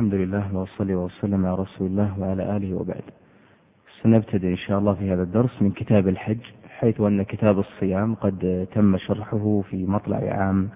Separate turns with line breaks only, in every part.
الحمد لله وصلي وسلم على رسول الله وعلى آله وبعد. سنبتدئ إن شاء الله في هذا الدرس من كتاب الحج، حيث أن كتاب الصيام قد تم شرحه في مطلع عام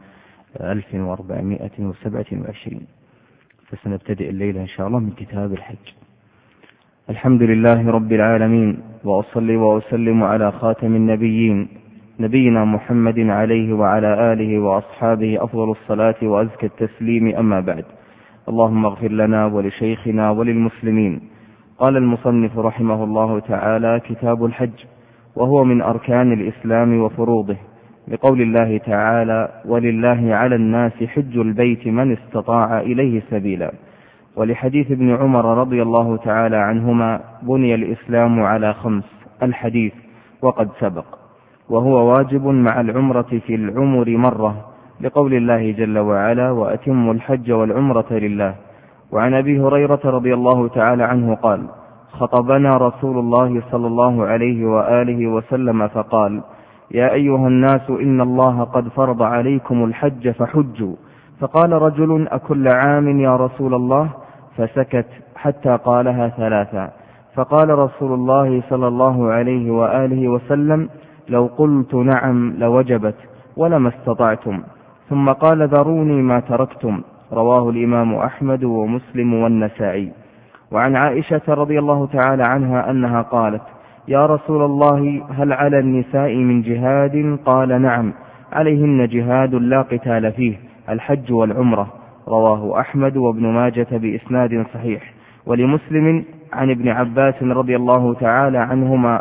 1427، فسنبتدئ الليلة إن شاء الله من كتاب الحج. الحمد لله رب العالمين، وأصلي وأسلم على خاتم النبيين نبينا محمد عليه وعلى آله وأصحابه أفضل الصلاة وأزكى التسليم، أما بعد. اللهم اغفر لنا ولشيخنا وللمسلمين. قال المصنف رحمه الله تعالى: كتاب الحج، وهو من أركان الإسلام وفروضه، لقول الله تعالى: ولله على الناس حج البيت من استطاع إليه سبيلا، ولحديث ابن عمر رضي الله تعالى عنهما: بني الإسلام على 5، الحديث وقد سبق، وهو واجب مع العمرة في العمر مرة، لقول الله جل وعلا: وأتموا الحج والعمرة لله. وعن أبي هريرة رضي الله تعالى عنه قال: خطبنا رسول الله صلى الله عليه وآله وسلم فقال: يا أيها الناس، إن الله قد فرض عليكم الحج فحجوا. فقال رجل: أكل عام يا رسول الله؟ فسكت حتى قالها 3. فقال رسول الله صلى الله عليه وآله وسلم: لو قلت نعم لوجبت ولما استطعتم. ثم قال: ذروني ما تركتم. رواه الإمام أحمد ومسلم والنسائي. وعن عائشة رضي الله تعالى عنها أنها قالت: يا رسول الله، هل على النساء من جهاد؟ قال: نعم، عليهن جهاد لا قتال فيه، الحج والعمرة. رواه أحمد وابن ماجة بإسناد صحيح. ولمسلم عن ابن عباس رضي الله تعالى عنهما: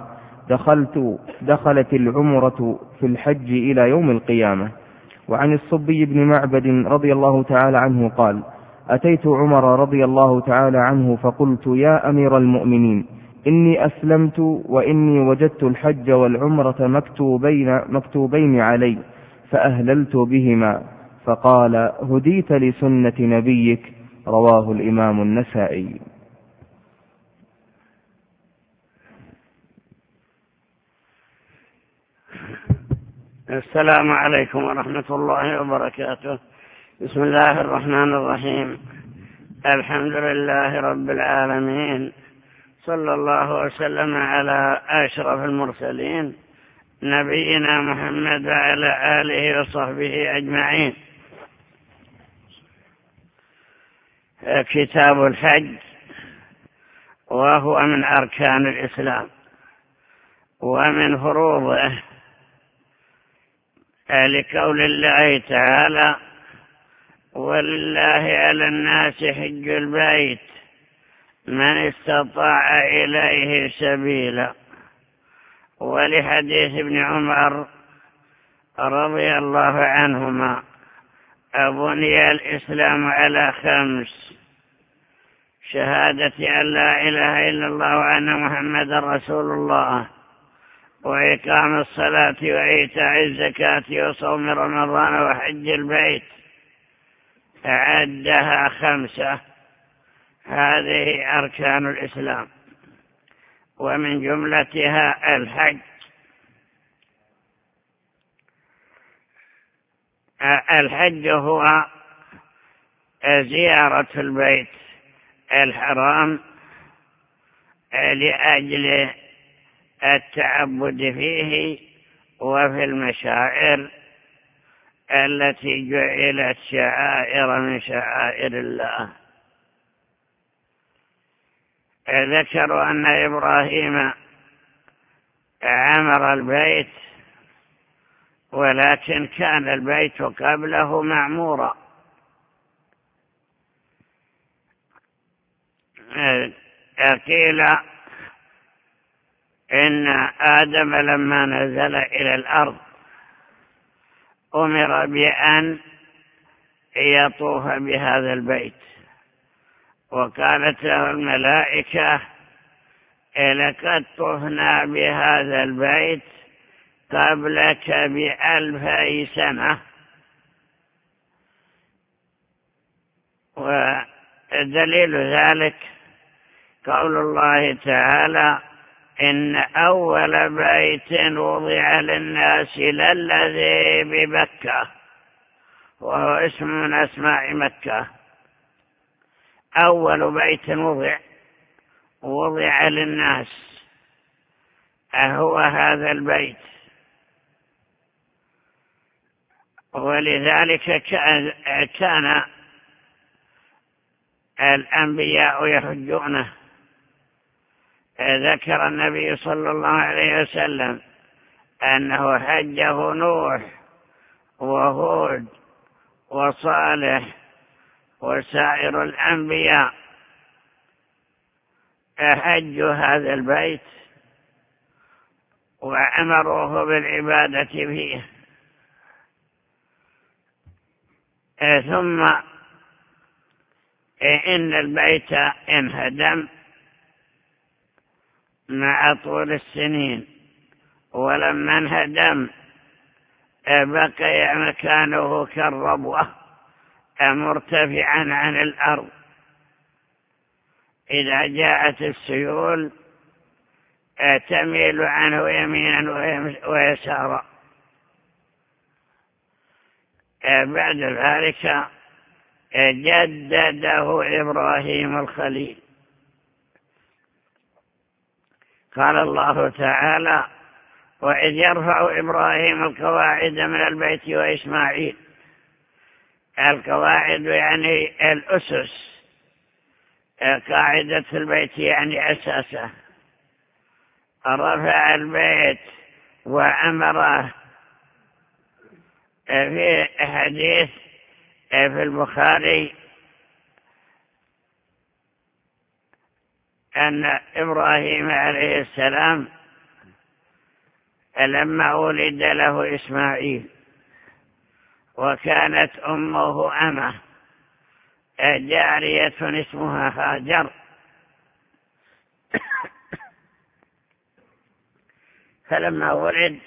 دخلت العمرة في الحج إلى يوم القيامة. وعن الصبي بن معبد رضي الله تعالى عنه قال: أتيت عمر رضي الله تعالى عنه فقلت: يا أمير المؤمنين، إني أسلمت وإني وجدت الحج والعمرة مكتوبين علي، فأهللت بهما. فقال: هديت لسنة نبيك. رواه الإمام النسائي.
السلام عليكم ورحمة الله وبركاته. بسم الله الرحمن الرحيم. الحمد لله رب العالمين، صلى الله وسلم على أشرف المرسلين نبينا محمد وعلى آله وصحبه أجمعين. كتاب الحج، وهو من أركان الإسلام ومن فروضه، لقول الله تعالى: ولله على الناس حج البيت من استطاع إليه سبيلا. ولحديث ابن عمر رضي الله عنهما: بني الإسلام على 5: شهادة أن لا إله إلا الله وأن محمدا رسول الله، وإقام الصلاة وإيتاء الزكاة وصوم رمضان وحج البيت. عدها 5. هذه أركان الإسلام، ومن جملتها الحج. الحج هو زيارة البيت الحرام لأجل التعبد فيه وفي المشاعر التي جعلت شعائر من شعائر الله. ذكروا أن إبراهيم عمر البيت، ولكن كان البيت قبله معمورا. قيل إن آدم لما نزل إلى الأرض أمر بأن يطوف بهذا البيت، وقالت له الملائكة: لقد طفنا بهذا البيت قبلك ب2000 سنة. ودليل ذلك قول الله تعالى: إن أول بيت وضع للناس للذي بمكة، وهو اسم من أسماء مكة. أول بيت وضع للناس هو هذا البيت، ولذلك كان الأنبياء يحجونه. ذكر النبي صلى الله عليه وسلم أنه حجه نوح وهود وصالح وسائر الأنبياء حجوا هذا البيت وأمروه بالعبادة فيه. ثم إن البيت انهدم مع طول السنين، ولما انهدم بقي مكانه كالربوة مرتفعا عن الأرض، إذا جاءت السيول تميل عنه يمينا ويسارا. بعد ذلك جدده إبراهيم الخليل. قال الله تعالى: وإذ يرفع إبراهيم القواعد من البيت وإسماعيل. القواعد يعني الأسس، قاعدة البيت يعني أساسه. رفع البيت وأمره في حديث في البخاري أن إبراهيم عليه السلام لما ولد له إسماعيل وكانت أمه أمه جارية اسمها هاجر، فلما ولد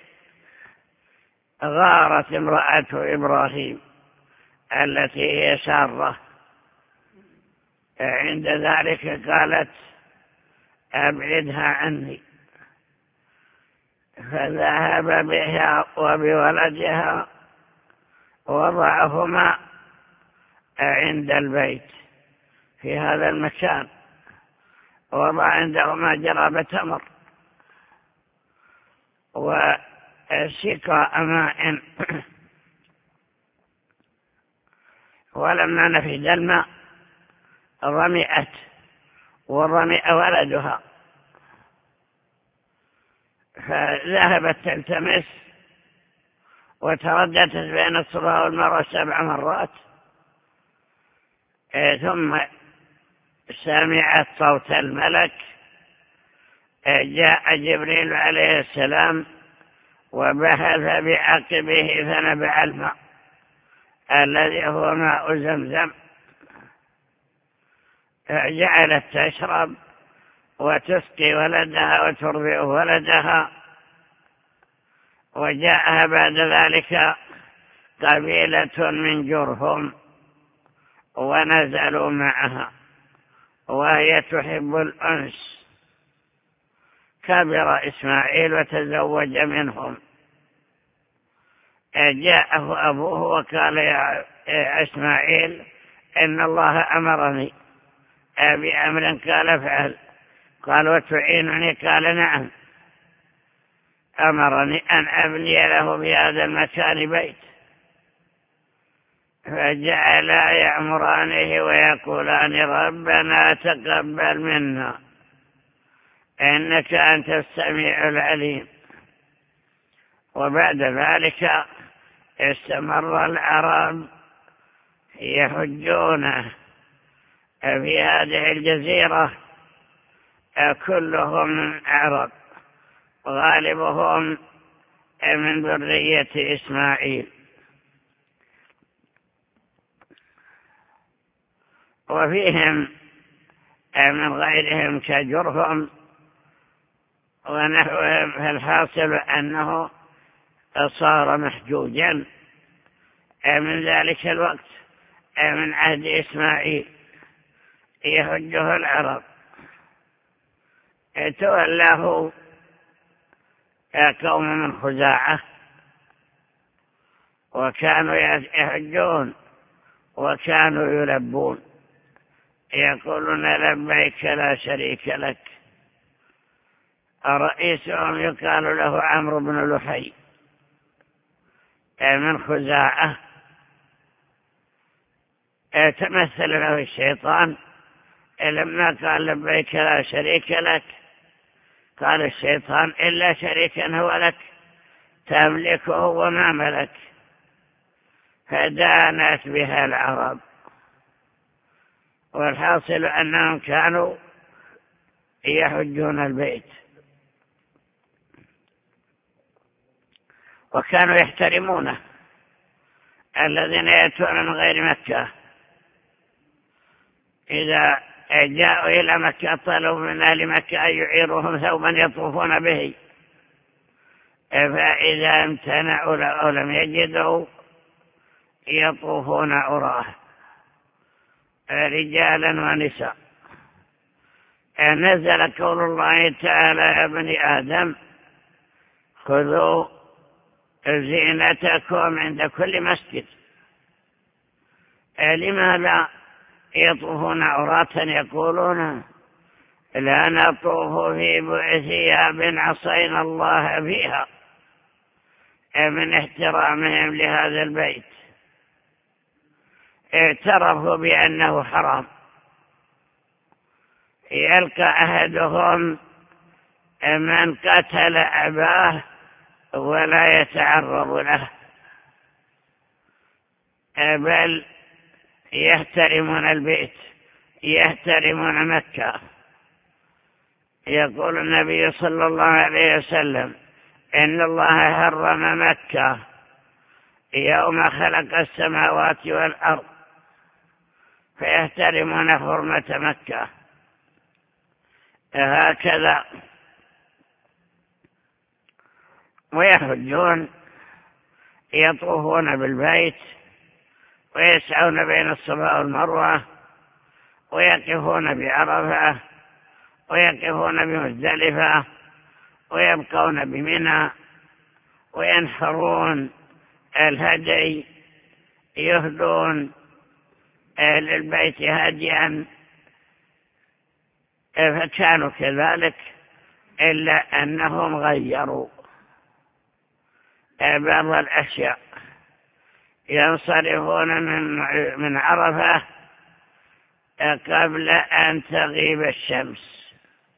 غارت امرأة إبراهيم التي هي سارة. عند ذلك قالت: أبعدها عني. فذهب بها وبولدها وضعهما عند البيت في هذا المكان، وضع عندهما جراب تمر وسقاء ماء. ولما نفد الماء رمئت ورمئ ولدها، فذهبت تلتمس وترددت بين الصفا والمروة 7 مرات، ثم سمعت صوت الملك. جاء جبريل عليه السلام وبحث بعقبه فنبع الماء الذي هو ماء زمزم، جعلت تشرب وتسقي ولدها وترضع ولدها. وجاءها بعد ذلك قبيلة من جرهم ونزلوا معها وهي تحب الأنس. كبر إسماعيل وتزوج منهم. جاءه أبوه وقال: يا إسماعيل، إن الله أمرني بأمر. قال: افعل. قال: وتعينني؟ قال: نعم، أمرني أن أبني له في هذا المكان بيت. فجعلا يأمرانه ويقولان: ربنا تقبل منا إنك أنت السميع العليم. وبعد ذلك استمر العرب يحجون في هذه الجزيرة، كلهم عرب، غالبهم من ذرية إسماعيل. وفيهم من غيرهم كجرهم ونحوهم. فالحاصل أنه صار محجوجا من ذلك الوقت، من عهد إسماعيل، يحجه العرب. تولاه قوم من خزاعة وكانوا يحجون وكانوا يلبون. يقولون لبيك لا شريك لك. رئيسهم يقال له عمرو بن لحي من خزاعة. تمثل له الشيطان لما قال لبيك لا شريك لك، قال الشيطان إلا شريكا هو لك تملكه وما ملك، فدانت بها العرب. والحاصل أنهم كانوا يحجون البيت وكانوا يحترمونه. الذين يأتون من غير مكة إذا جاءوا إلى مكة طلبوا من أهل مكة أن يعيروهم ثوبا يطوفون به، فإذا امتنعوا أو لم يجدوا يطوفون عراه رجالا ونساء. نزل قول الله تعالى يا بني آدم خذوا زينتكم عند كل مسجد. لماذا يطوفون عراة؟ يقولون لا نطوف في ثياب عصينا الله فيها، من احترامهم لهذا البيت. اعترفوا بأنه حرام. يلقى أحدهم من قتل أباه ولا يتعرض له، بل يحترمون البيت، يحترمون مكة. يقول النبي صلى الله عليه وسلم إن الله حرم مكة يوم خلق السماوات والأرض، فيحترمون حرمة مكة. هكذا ويحجون، يطوفون بالبيت ويسعون بين الصفا والمروة ويقفون بعرفة ويقفون بمزدلفة ويبقون بمنى وينحرون الهدي، يهدون للبيت هديا. فكانوا كذلك إلا أنهم غيروا بعض الأشياء. ينصرفون من عرفة قبل أن تغيب الشمس،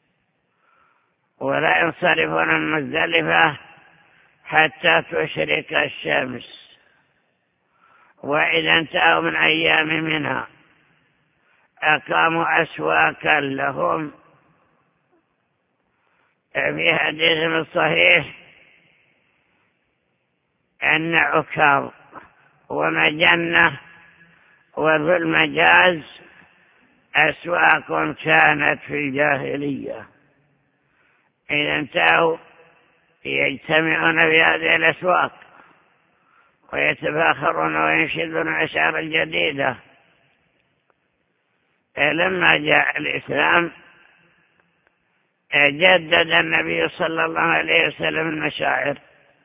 ولا ينصرفون من مزدلفة حتى تشرق الشمس. وإذا انتهوا من أيام منها أقاموا أسواقا لهم. في حديث صحيح أن عكاظ ومجنة وذو المجاز أسواق كانت في الجاهلية. إذا انتهوا يجتمعون في هذه الأسواق ويتفاخرون وينشدون الأشعار الجديدة. لما جاء الإسلام جدد النبي صلى الله عليه وسلم المشاعر.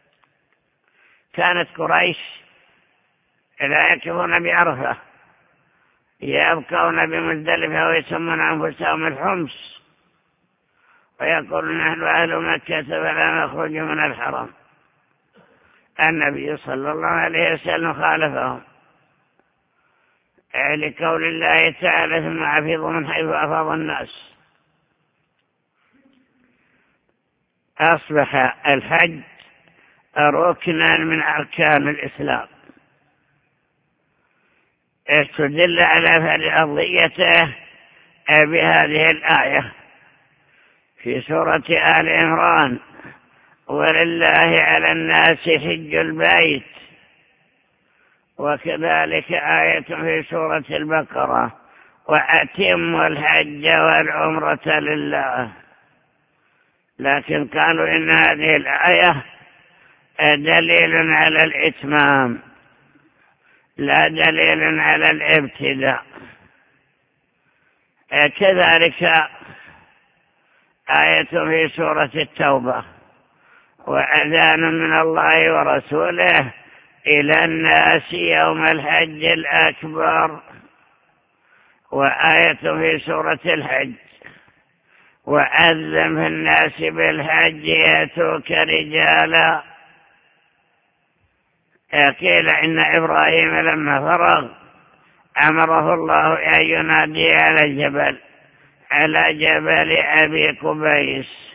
كانت قريش لا يقفون بعرفة، يبقون بمزدلفة ويسمون أنفسهم الحمص ويقولون نحن أهل مكة فلا نخرج من الحرم. النبي صلى الله عليه وسلم خالفهم لقول الله تعالى ثم أفيضوا من حيث أفاض الناس. أصبح الحج ركنا من أركان الإسلام. استدل على فرضيته بهذه الآية في سورة آل عمران ولله على الناس حج البيت، وكذلك آية في سورة البقرة وأتموا الحج والعمرة لله. لكن قالوا إن هذه الآية دليل على الإتمام لا دليل على الابتداء. كذلك آية في سورة التوبة وأذان من الله ورسوله إلى الناس يوم الحج الأكبر وآية في سورة الحج: وأذن في الناس بالحج يأتوك رجالا. قيل إن إبراهيم لما فرغ أمره الله أن ينادي على جبل أبي قبيس،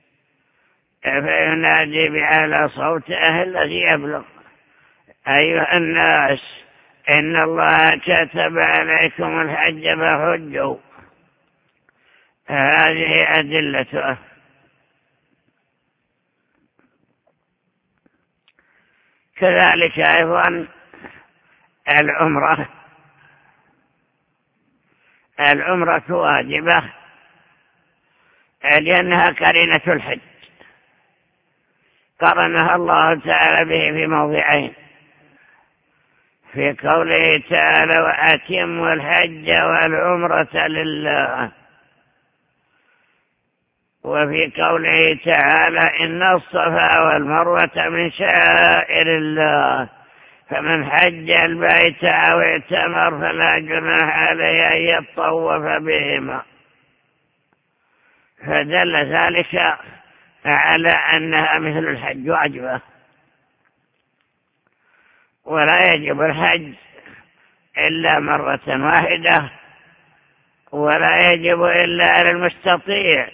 فينادي بأعلى صوته الذي يبلغ: أيها الناس، إن الله كتب عليكم الحج فحجوا. هذه أدلته. كذلك أيضا العمرة واجبة لأنها قرينة الحج، قرنها الله تعالى به في موضعين: في قوله تعالى: وأتموا الحج والعمرة لله، وفي قوله تعالى: إن الصفا والمروة من شعائر الله، فمن حج البيت أو اعتمر فلا جناح عليه أن يطوف بهما. فدل ذلك على أنها مثل الحج واجبة، ولا يجب الحج إلا مرة واحدة، ولا يجب إلا على المستطيع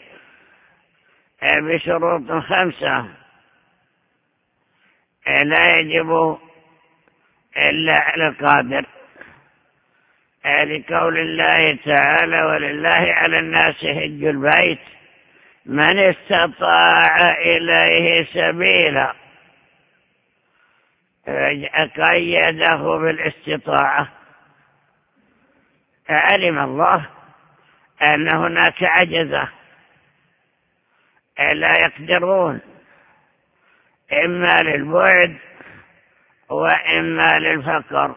بشروط 5: لا يجب إلا على القادر، لقول الله تعالى: ولله على الناس حج البيت من استطاع إليه سبيلا، قيده بالاستطاعة. علم الله أن هناك عجزة لا يقدرون، إما للبعد وإما للفقر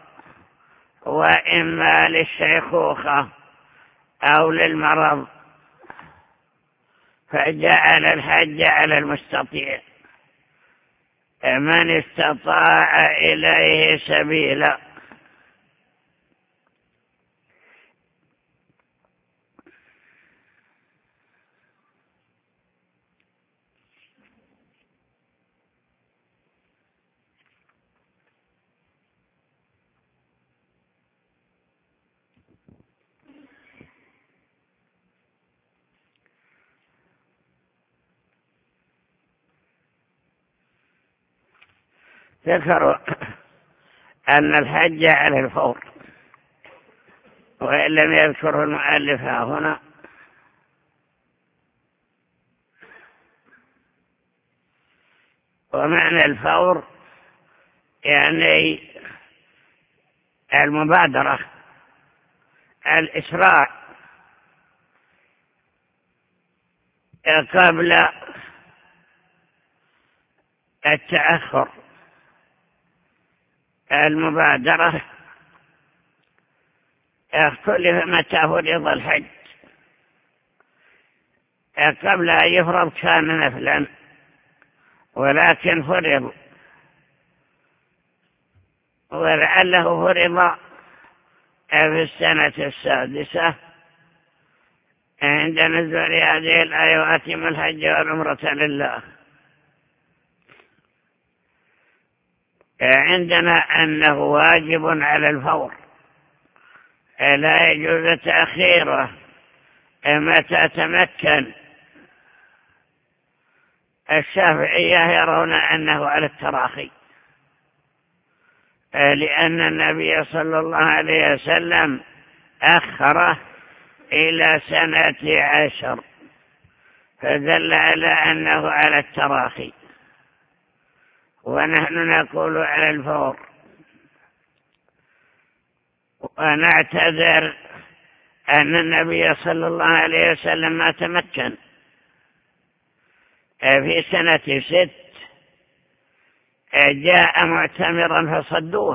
وإما للشيخوخة أو للمرض، فجعل الحج على المستطيع: من استطاع إليه سبيلا. ذكروا أن الحج على الفور، وإن لم يذكره المؤلف هنا. ومعنى الفور يعني المبادرة، الإسراع قبل التأخر. المبادرة اختلف متى فرض الحج. قبل أن يفرض كان نفلا، ولكن فرض، ولعله فرض في السنة 6 عند نزول هذه الآية: وأتموا الحج والعمرة لله. عندنا أنه واجب على الفور، لا يجوز تأخيره متى تمكن. الشافعية يرون أنه على التراخي، لأن النبي صلى الله عليه وسلم أخره إلى سنة 10، فدل على أنه على التراخي، ونحن نقول على الفور. ونعتذر أن النبي صلى الله عليه وسلم ما تمكن في سنة 6، جاء معتمرا فصدوه.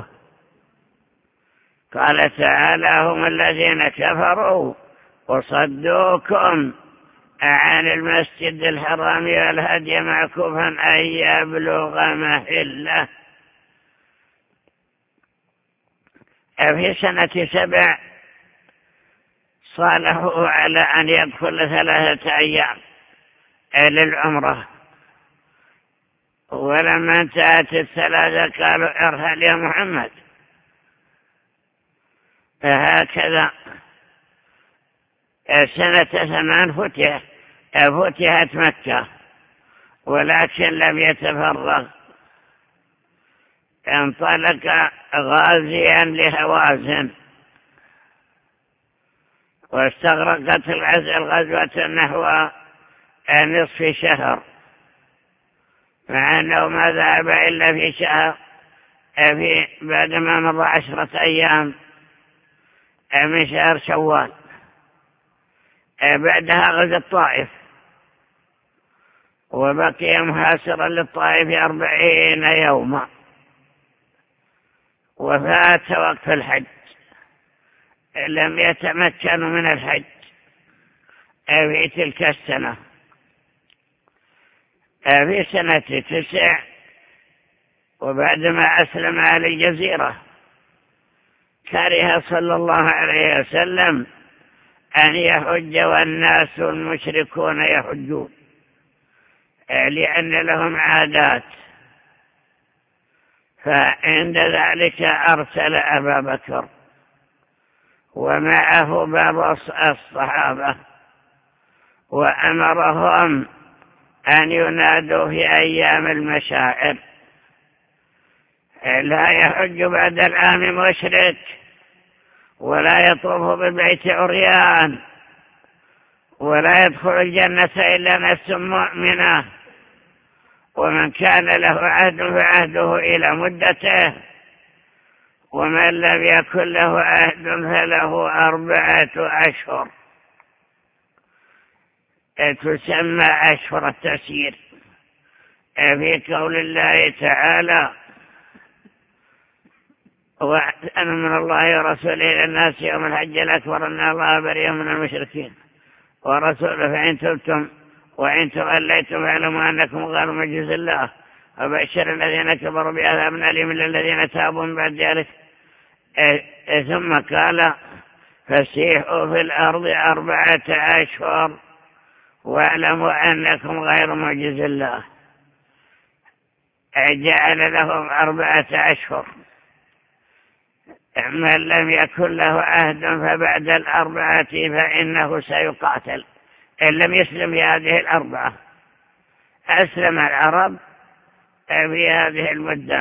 قال تعالى: هم الذين كفروا وصدوكم عن المسجد الحرام والهدي معكوفا أن يبلغ محله. في سنة 7 صالحوا على أن يدخل 3 أيام للعمرة، ولما انتهت 3 قالوا ارحل يا محمد. هكذا سنة 8 فتحت مكة، ولكن لم يتفرغ، انطلق غازيا لهوازن، واستغرقت الغزوة نحو نصف شهر، مع أنه ما ذهب إلا في شهر، بعد ما مضى 10 أيام من شهر شوال. بعدها غزا الطائف، وبقي محاصرا للطائف 40 يوما، وفات وقت الحج، لم يتمكنوا من الحج في تلك السنة. في سنة 9 وبعدما أسلم أهل الجزيرة، كره صلى الله عليه وسلم أن يحج والناس المشركون يحجون، لأن لهم عادات، فعند ذلك أرسل أبا بكر ومعه بعض الصحابة، وأمرهم أن ينادوا في أيام المشاعر: لا يحج بعد العام مشرك، ولا يطوف بالبيت عريان، ولا يدخل الجنة إلا نفس مؤمنة، ومن كان له عهد فعهده إلى مدته، ومن لم يكن له عهد فله 4 أشهر، تسمى أشهر التسيير، في قول الله تعالى: وأن من الله ورسوله إلى الناس يوم الحج الأكبر أن الله بريء من المشركين ورسوله فإن تبتم وإن توليتم فاعلموا أنكم غير معجز الله وبشر الذين كفروا بعذاب أليم للذين تابوا من بعد ذلك. ثم قال: فسيحوا في الأرض 4 أشهر واعلموا أنكم غير معجز الله. جعل لهم 4 أشهر، من لم يكن له عهد فبعد 4 فإنه سيقاتل إن لم يسلم في هذه 4. أسلم العرب في هذه المدة.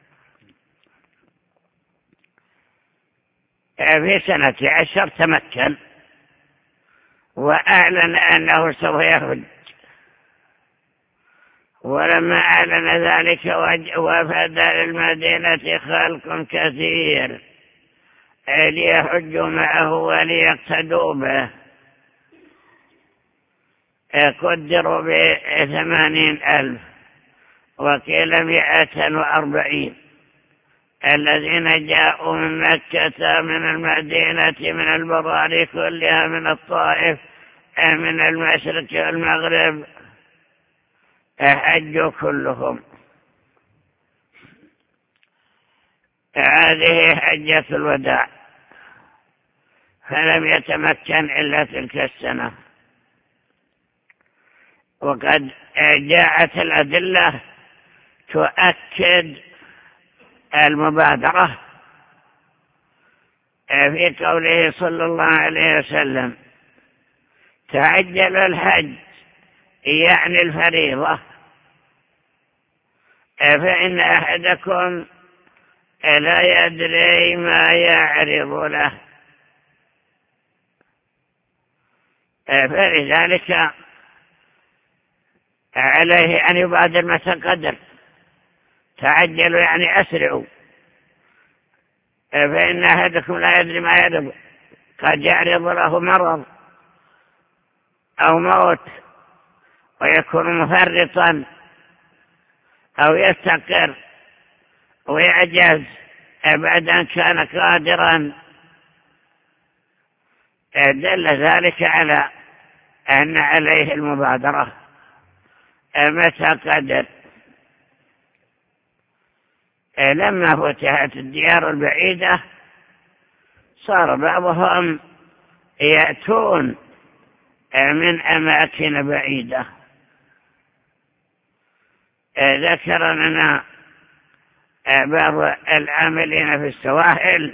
في سنة 10 تمكن وأعلن أنه سوف يخرج، ولما أعلن ذلك وفد للمدينة خلق كثير ليحجوا معه وليقتدوا به، قدروا ب80,000 وقيل 140 الذين جاءوا من مكة من المدينة من البراري كلها، من الطائف، من المشرق والمغرب، حجوا كلهم. هذه حجة الوداع، فلم يتمكن إلا تلك السنة. وقد جاءت الأدلة تؤكد المبادرة في قوله صلى الله عليه وسلم: تعجل الحج، يعني الفريضة، فإن أحدكم لا يدري ما يعرض له. فلذلك عليه أن يبادر متى قدر. تعجلوا يعني أسرعوا، فإن أحدكم لا يدري ما يعرض، قد يعرض له مرض أو موت ويكون مفرطا أو يستقر ويعجز بعد أن كان قادرا. دل ذلك على أن عليه المبادرة متى قدر. لما فتحت الديار البعيدة صار بعضهم يأتون من أماكن بعيدة. ذكر لنا بعض العاملين في السواحل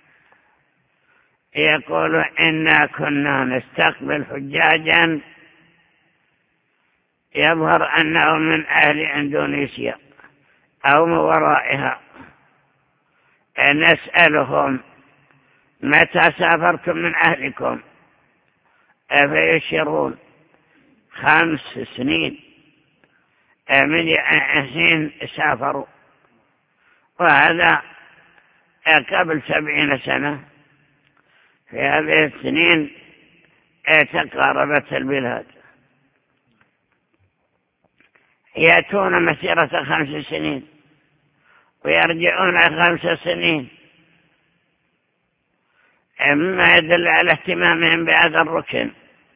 يقول إنا كنا نستقبل حجاجا يظهر أنه من أهل إندونيسيا أو من ورائها، نسألهم متى سافرتم من أهلكم؟ فيشيرون 5 سنين من حين سافروا، وهذا قبل 70 سنة. في هذه السنين تقاربت البلاد، يأتون مسيرة 5 سنين ويرجعون 5 سنين، مما يدل على اهتمامهم بهذا الركن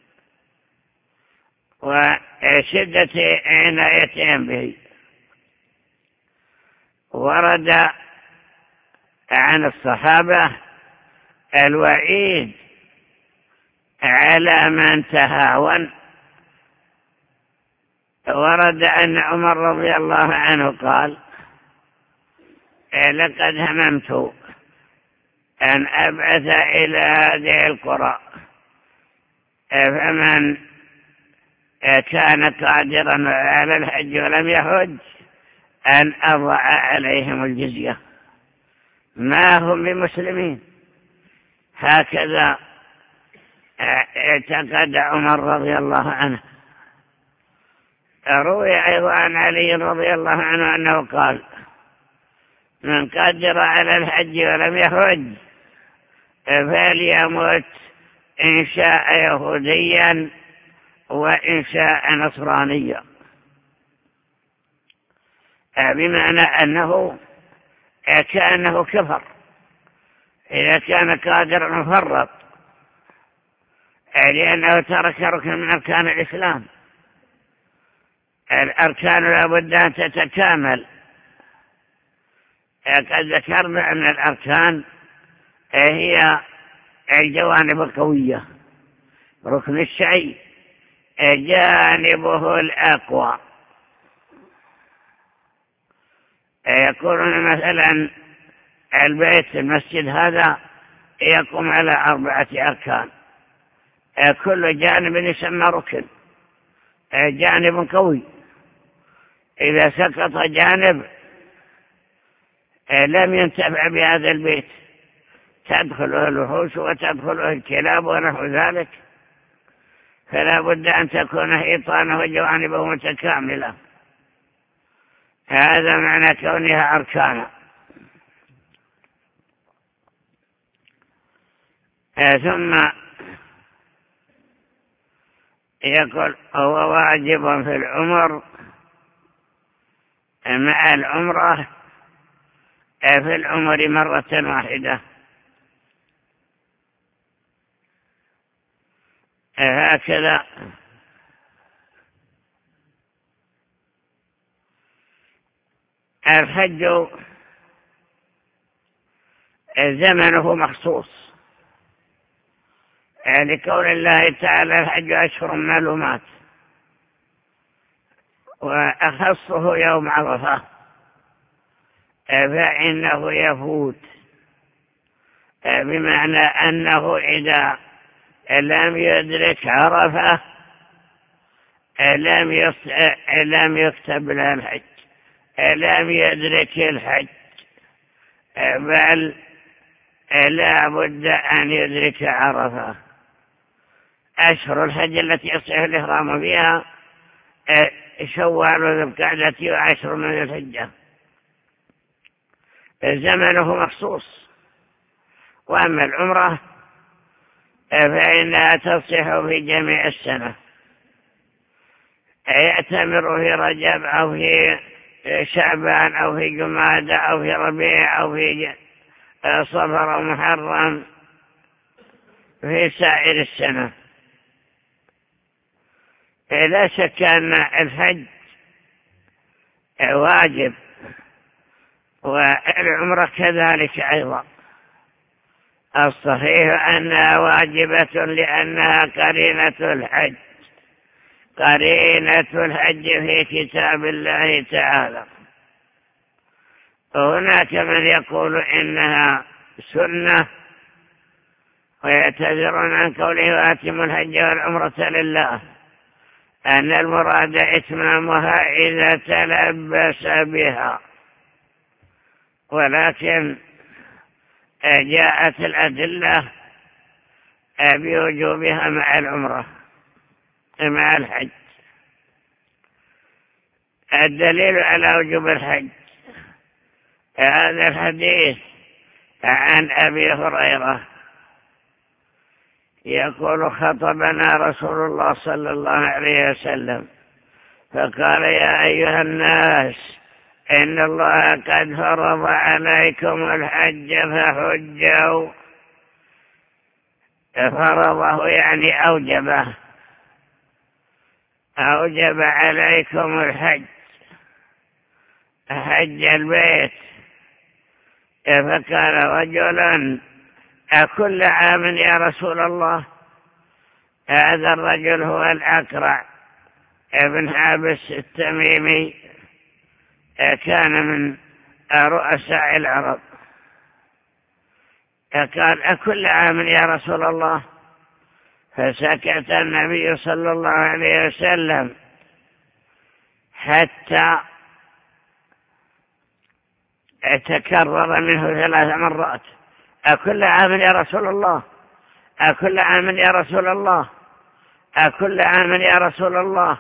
وشدة عنايتهم به. ورد عن الصحابة الوعيد على من تهاون. ورد أن عمر رضي الله عنه قال: لقد هممت أن أبعث إلى هذه القرى، فمن كان قادرا على الحج ولم يحج أن أضع عليهم الجزية، ما هم بمسلمين. هكذا اعتقد عمر رضي الله عنه. روي أيضا عن علي رضي الله عنه أنه قال: من قدر على الحج ولم يحج فليمت إن شاء يهوديا وإن شاء نصرانيا، بمعنى أنه كأنه كفر إذا كان قادرا مفرط، لأنه ترك ركن من أركان الإسلام. الأركان لا بد أن تتكامل. قد ذكرنا أن الأركان هي الجوانب القوية، ركن الشيء جانبه الأقوى. يقولون مثلا البيت المسجد هذا يقوم على 4 أركان، كل جانب يسمى ركن، جانب قوي. إذا سقط جانب لم ينتفع بهذا البيت، تدخله الوحوش وتدخله الكلاب ونحو ذلك، فلا بد أن تكون حيطانه وجوانبه متكاملة. هذا معنى كونها أركانا. ثم يقول: هو واجب في العمر مع العمرة في العمر مرة واحدة. هكذا الحج زمنه مخصوص، لقول الله تعالى: الحج أشهر معلومات، وأخصه يوم عرفة، فإنه يفوت، بمعنى أنه إذا لم يدرك عرفة لم يكتب له الحج، لم يدرك الحج، بل لا بد أن يدرك عرفة. أشهر الحج التي يصح الإحرام بها شوال وذو القعدة و10 من ذي الحجة، زمنه مخصوص. وأما العمرة فإنها تصح في جميع السنة، يأتمر في رجب أو في شعبان أو في جمادى أو في ربيع أو في صفر أو محرم، في سائر السنة. لا شك أن الحج واجب، والعمرة كذلك أيضا. الصحيح أنها واجبة لأنها قرينة الحج في كتاب الله تعالى. وهناك من يقول إنها سنة ويعتذرون عن قوله واتموا الحج والعمرة لله، أن المراد إتمامها إذا تلبس بها، ولكن جاءت الأدلة بوجوبها مع العمرة مع الحج. الدليل على وجوب الحج هذا الحديث عن أبي هريرة يقول خطبنا رسول الله صلى الله عليه وسلم فقال يا أيها الناس إن الله قد فرض عليكم الحج فحجوا. فرضه يعني أوجب عليكم الحج، حج البيت. فقال رجل أكل عام يا رسول الله؟ هذا الرجل هو الأقرع ابن حابس التميمي، كان من رؤساء العرب. قال أكل عام يا رسول الله؟ فسكت النبي صلى الله عليه وسلم حتى تكرر منه 3 مرات: أكل عام يا رسول الله؟ أكل عام يا رسول الله؟ أكل عام يا رسول الله؟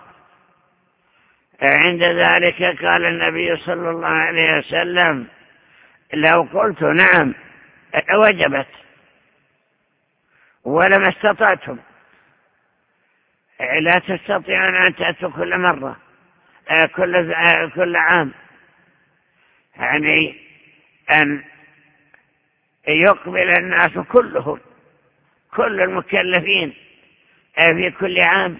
عند ذلك قال النبي صلى الله عليه وسلم: لو قلت نعم وجبت ولما استطعتم. لا تستطيعون أن تأتوا كل مرة كل عام، يعني أن يقبل الناس كلهم، كل المكلفين في كل عام.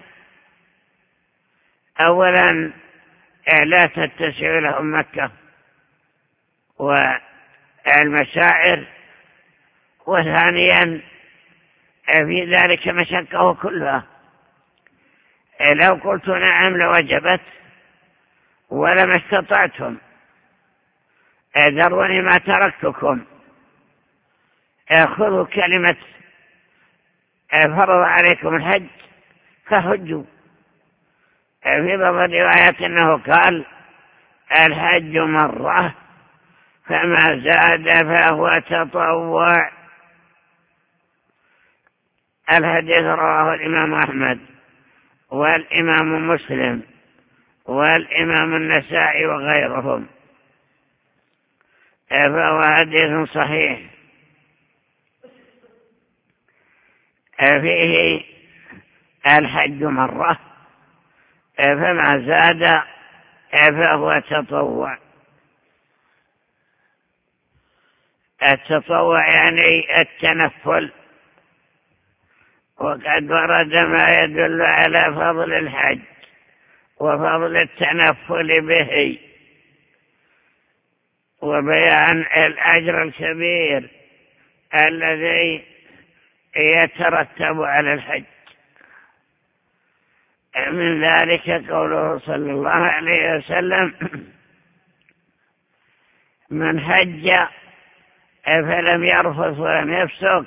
أولا لا تتسع لهم مكة والمشاعر، وثانيا في ذلك مشقه كلها. لو قلت نعم لوجبت ولما استطعتم ذروني ما تركتكم. خذوا كلمة فرض عليكم الحج فحجوا. في بعض الروايات أنه قال الحج مرة فما زاد فهو تطوع. الحديث رواه الإمام أحمد والإمام مسلم والإمام النسائي وغيرهم، فهو حديث صحيح فيه الحج مرة فما زاد فهو تطوع. التطوع يعني التنفل، وقد ورد ما يدل على فضل الحج وفضل التنفل به وبيان الأجر الكبير الذي يترتب على الحج. من ذلك قوله صلى الله عليه وسلم: من حج فلم يرفث ولم يفسق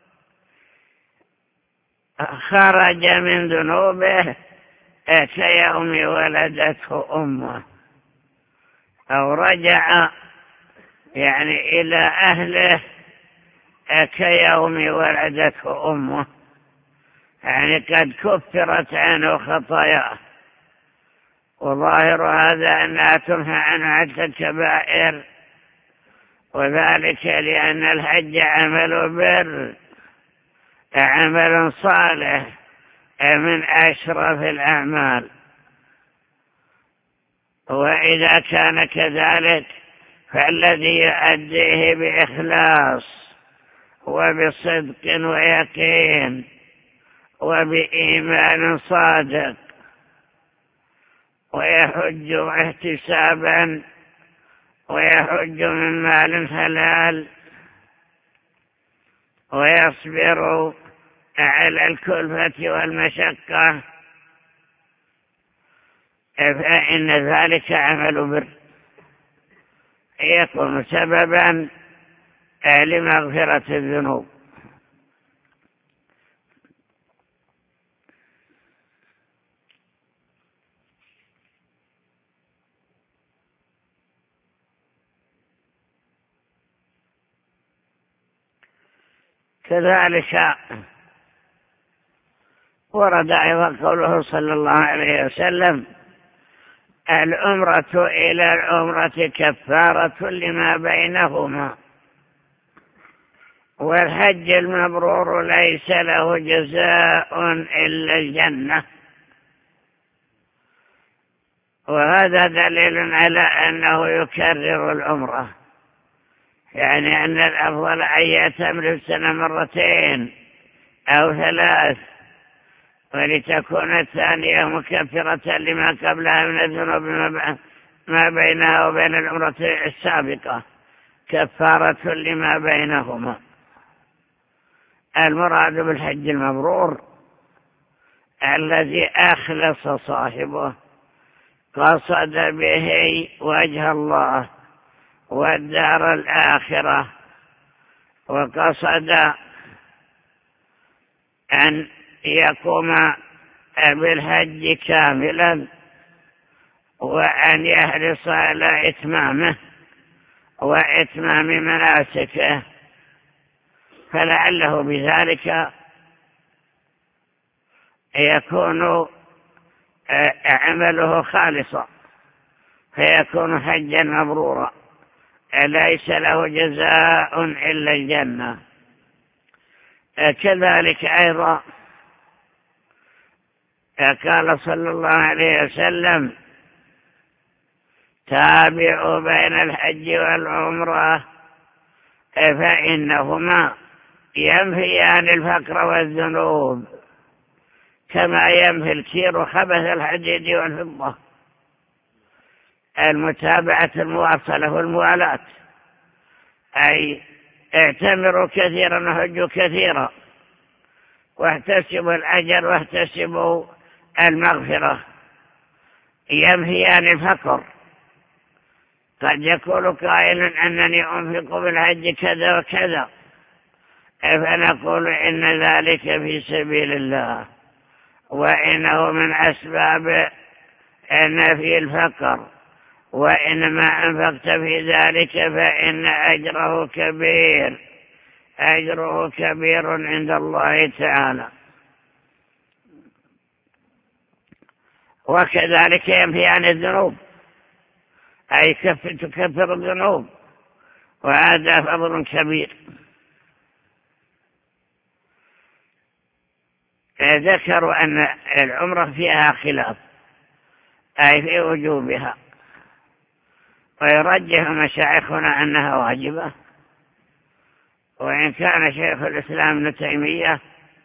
خرج من ذنوبه كيوم ولدته أمه، أو رجع يعني إلى أهله كيوم ولدته أمه، يعني قد كفرت عنه خطاياه. وظاهر هذا أنها تنهى عنه حتى الكبائر، وذلك لأن الحج عمل بر، عمل صالح من أشرف الأعمال. وإذا كان كذلك فالذي يؤديه بإخلاص وبصدق ويقين وبإيمان صادق ويحج احتسابا ويحج من مال حلال ويصبر على الكلفة والمشقة، فإن ذلك عمل بر يكون سببا لمغفرة الذنوب. كذلك ورد أيضا قوله صلى الله عليه وسلم: العمرة إلى العمرة كفارة لما بينهما، والحج المبرور ليس له جزاء إلا الجنة. وهذا دليل على أنه يكرر العمرة، يعني أن الأفضل أن يأتمر السنة مرتين أو 3، ولتكون الثانية مكفرة لما قبلها من الذنوب ما بينها وبين العمرة السابقة، كفارة لما بينهما. المراد بالحج المبرور الذي أخلص صاحبه، قصد به وجه الله والدار الآخرة، وقصد أن يقوم بالحج كاملا، وأن يحرص على إتمامه وإتمام مناسكه، فلعله بذلك يكون عمله خالصا، فيكون حجا مبرورا ليس له جزاء إلا الجنة. كذلك أيضا قال صلى الله عليه وسلم: تابعوا بين الحج والعمرة فإنهما ينفيان الفقر والذنوب كما ينفي الكير خبث الحديد والفضة. المتابعة المواصلة والموالاة، أي اعتمروا كثيرا وحجوا كثيرا، واحتسبوا الأجر واحتسبوا المغفرة، ينفيان الفقر. قد يقول قائل أنني أنفق بالحج كذا وكذا، فنقول إن ذلك في سبيل الله، وإنه من أسباب نفي الفقر، وإنما أنفقت في ذلك فإن أجره كبير، أجره كبير عند الله تعالى. وكذلك ينفي عن الذنوب، أي تكفر الذنوب، وهذا فضل كبير. ذكروا أن العمرة فيها خلاف، أي في وجوبها، ويرجح مشايخنا أنها واجبة، وإن كان شيخ الإسلام ابن تيمية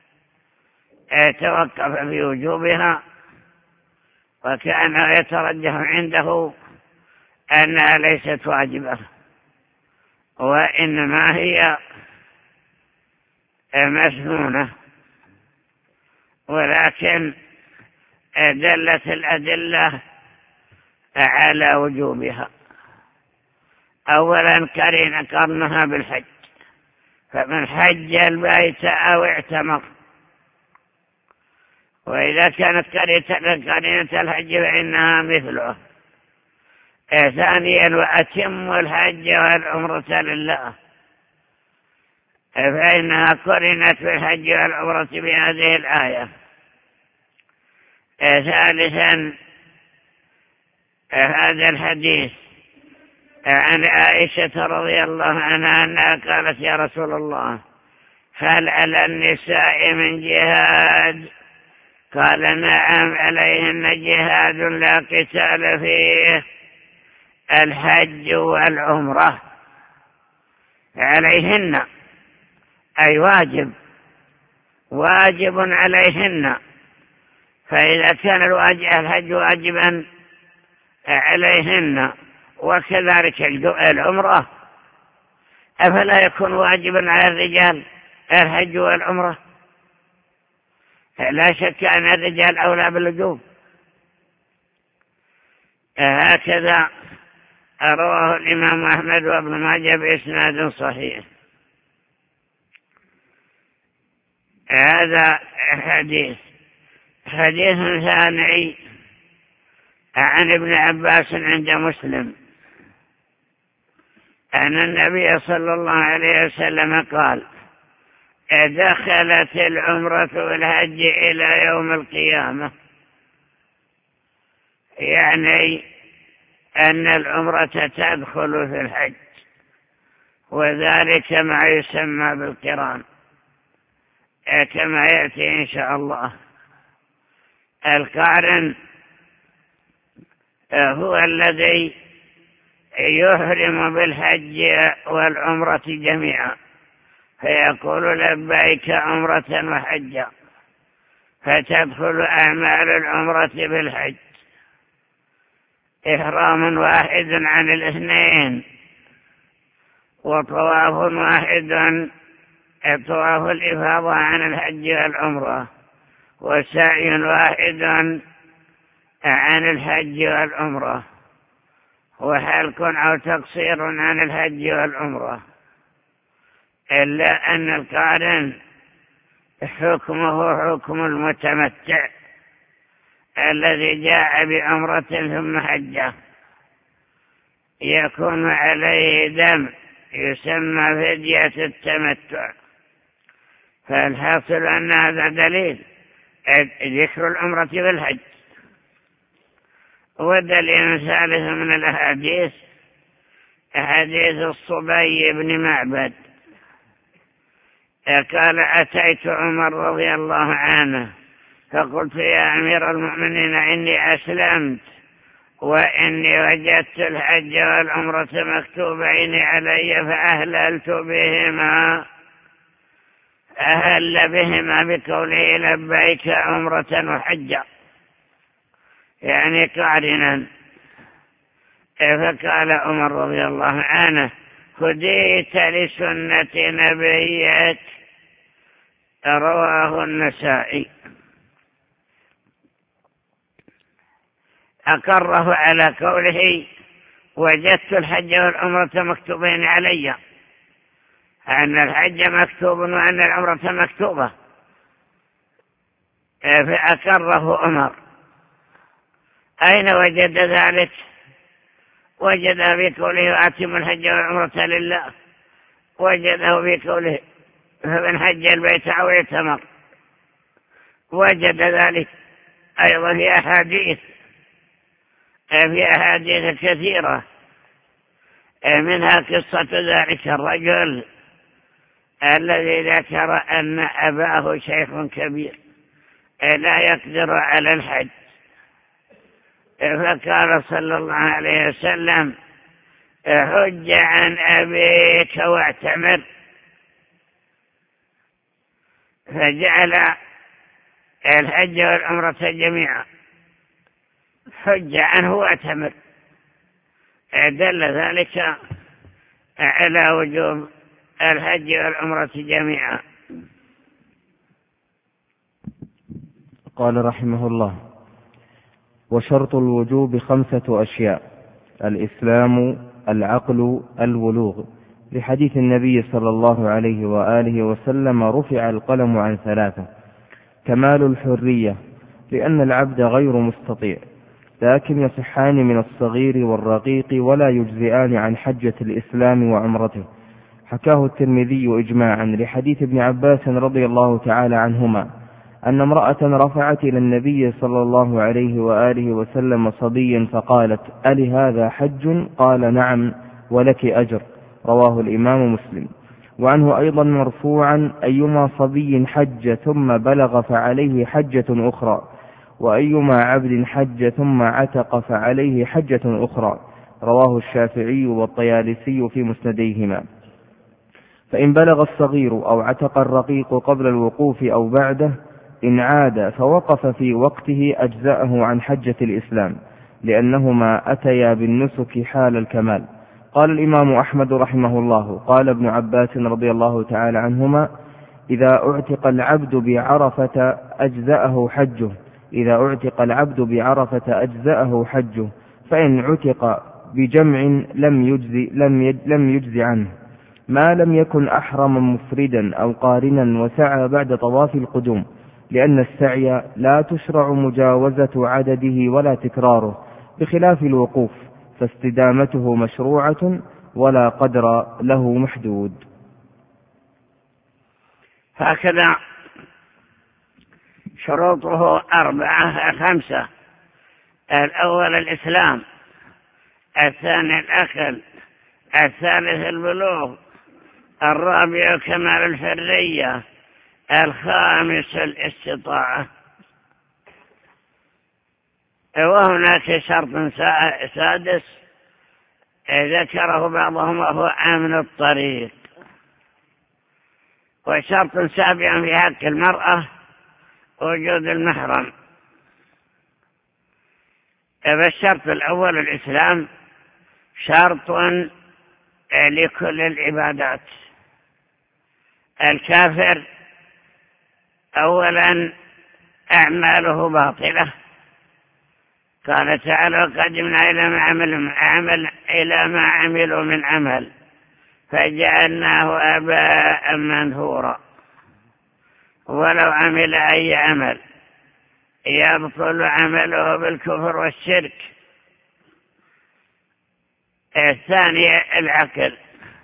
توقف في وجوبها، وكأنه يترجح عنده أنها ليست واجبة، وإنما هي مسنونة، ولكن دلت الأدلة على وجوبها. أولا قرنها بالحج، فمن حج البيت أو اعتمر، وإذا كانت قرينة الحج فإنها مثله. ثانيا وأتم الحج والعمرة لله، فإنها قرنت بالحج والعمرة بهذه الآية. ثالثا هذا الحديث عن عائشة رضي الله عنها أنها قالت: يا رسول الله، هل على النساء من جهاد؟ قال: نعم، عليهن جهاد لا قتال فيه، الحج والعمرة. عليهن أي واجب عليهن، فإذا كان الحج واجبا عليهن وكذلك العمرة، أفلا يكون واجبا على الرجال الحج والعمرة، لا شك أن الرجال أولى بالوجوب. هكذا رواه الإمام أحمد وابن ماجه بإسناد صحيح. هذا حديث ثاني عن ابن عباس عند مسلم أن النبي صلى الله عليه وسلم قال: دخلت العمرة والحج إلى يوم القيامة، يعني أن العمرة تدخل في الحج، وذلك ما يسمى بالقران كما يأتي إن شاء الله. القارن هو الذي يحرم بالحج والعمرة جميعا، فيقول: لبيك عمرة وحجا، فتدخل أعمال العمرة بالحج، إحرام واحد عن الاثنين، وطواف واحد، طواف الإفاضة عن الحج والعمرة، وسعي واحد عن الحج والعمرة، وحلق أو تقصير عن الحج والعمرة، إلا أن القارن حكمه حكم المتمتع الذي جاء بعمرة ثم حجه، يكون عليه دم يسمى فدية التمتع. فالحاصل أن هذا دليل ذكر العمرة بالحج. ودليل ثالث من الأحاديث حديث الصبي بن معبد قال: أتيت عمر رضي الله عنه فقلت: يا أمير المؤمنين، إني أسلمت وإني وجدت الحج والعمرة مكتوبين علي، فأهللت بهما، أهل بهما بقوله: لبيك عمرة وحجا، يعني قارنا. فقال عمر رضي الله عنه: هديت لسنة نبيك. رواه النسائي. أقره على قوله: وجدت الحج والعمرة مكتوبين علي، أن الحج مكتوب وأن العمرة مكتوبة، فأقره عمر. أين وجد ذلك؟ وجده في قوله: أتم الحج والعمرة لله، وجده في قوله: فمن حج البيت أو اعتمر. وجد ذلك أيضا في أحاديث كثيرة، منها قصة ذلك الرجل الذي ذكر أن أباه شيخ كبير لا يقدر على الحج، فقال صلى الله عليه وسلم: حج عن أبيك واعتمر. فجعل الحج والعمرة جميعا، حج عنه واعتمر، دل ذلك على وجوب الحج والعمرة جميعا.
قال رحمه الله: وشرط الوجوب 5 أشياء: الإسلام، العقل، البلوغ، لحديث النبي صلى الله عليه وآله وسلم: رفع القلم عن 3: كمال الحرية، لأن العبد غير مستطيع، لكن يصحان من الصغير والرقيق ولا يجزئان عن حجة الإسلام وعمرته، حكاه الترمذي إجماعا لحديث ابن عباس رضي الله تعالى عنهما أن امرأة رفعت إلى النبي صلى الله عليه وآله وسلم صبيا فقالت: ألي هذا حج؟ قال: نعم، ولك أجر. رواه الإمام مسلم. وعنه أيضا مرفوعا: أيما صبي حج ثم بلغ فعليه حجة أخرى، وأيما عبد حج ثم عتق فعليه حجة أخرى. رواه الشافعي والطيالسي في مسنديهما. فإن بلغ الصغير أو عتق الرقيق قبل الوقوف أو بعده، إن عاد فوقف في وقته أجزأه عن حجة الإسلام، لأنهما أتيا بالنسك حال الكمال. قال الإمام أحمد رحمه الله: قال ابن عباس رضي الله تعالى عنهما: إذا أعتق العبد بعرفة أجزأه حجه. إذا أعتق العبد بعرفة أجزأه حجه، فإن عتق بجمع لم يجزي عنه، ما لم يكن أحرما مفردا أو قارنا وسعى بعد طواف القدوم، لأن السعي لا تشرع مجاوزة عدده ولا تكراره، بخلاف الوقوف فاستدامته مشروعة ولا قدر له محدود.
هكذا شروطه 5: الأول الإسلام، الثاني الأكل، الثالث البلوغ، الرابع كمال الحرية، الخامس الاستطاعة. وهناك شرط سادس ذكره بعضهم وهو أمن الطريق. وشرط سابع في حق المرأة وجود المحرم. فالشرط الأول الإسلام شرط لكل العبادات. الكافر أولا أعماله باطلة، قال تعالى: وقدمنا إلى ما عملوا من عمل فجعلناه أباء منثورا. ولو عمل أي عمل يبطل عمله بالكفر والشرك. الثاني العقل،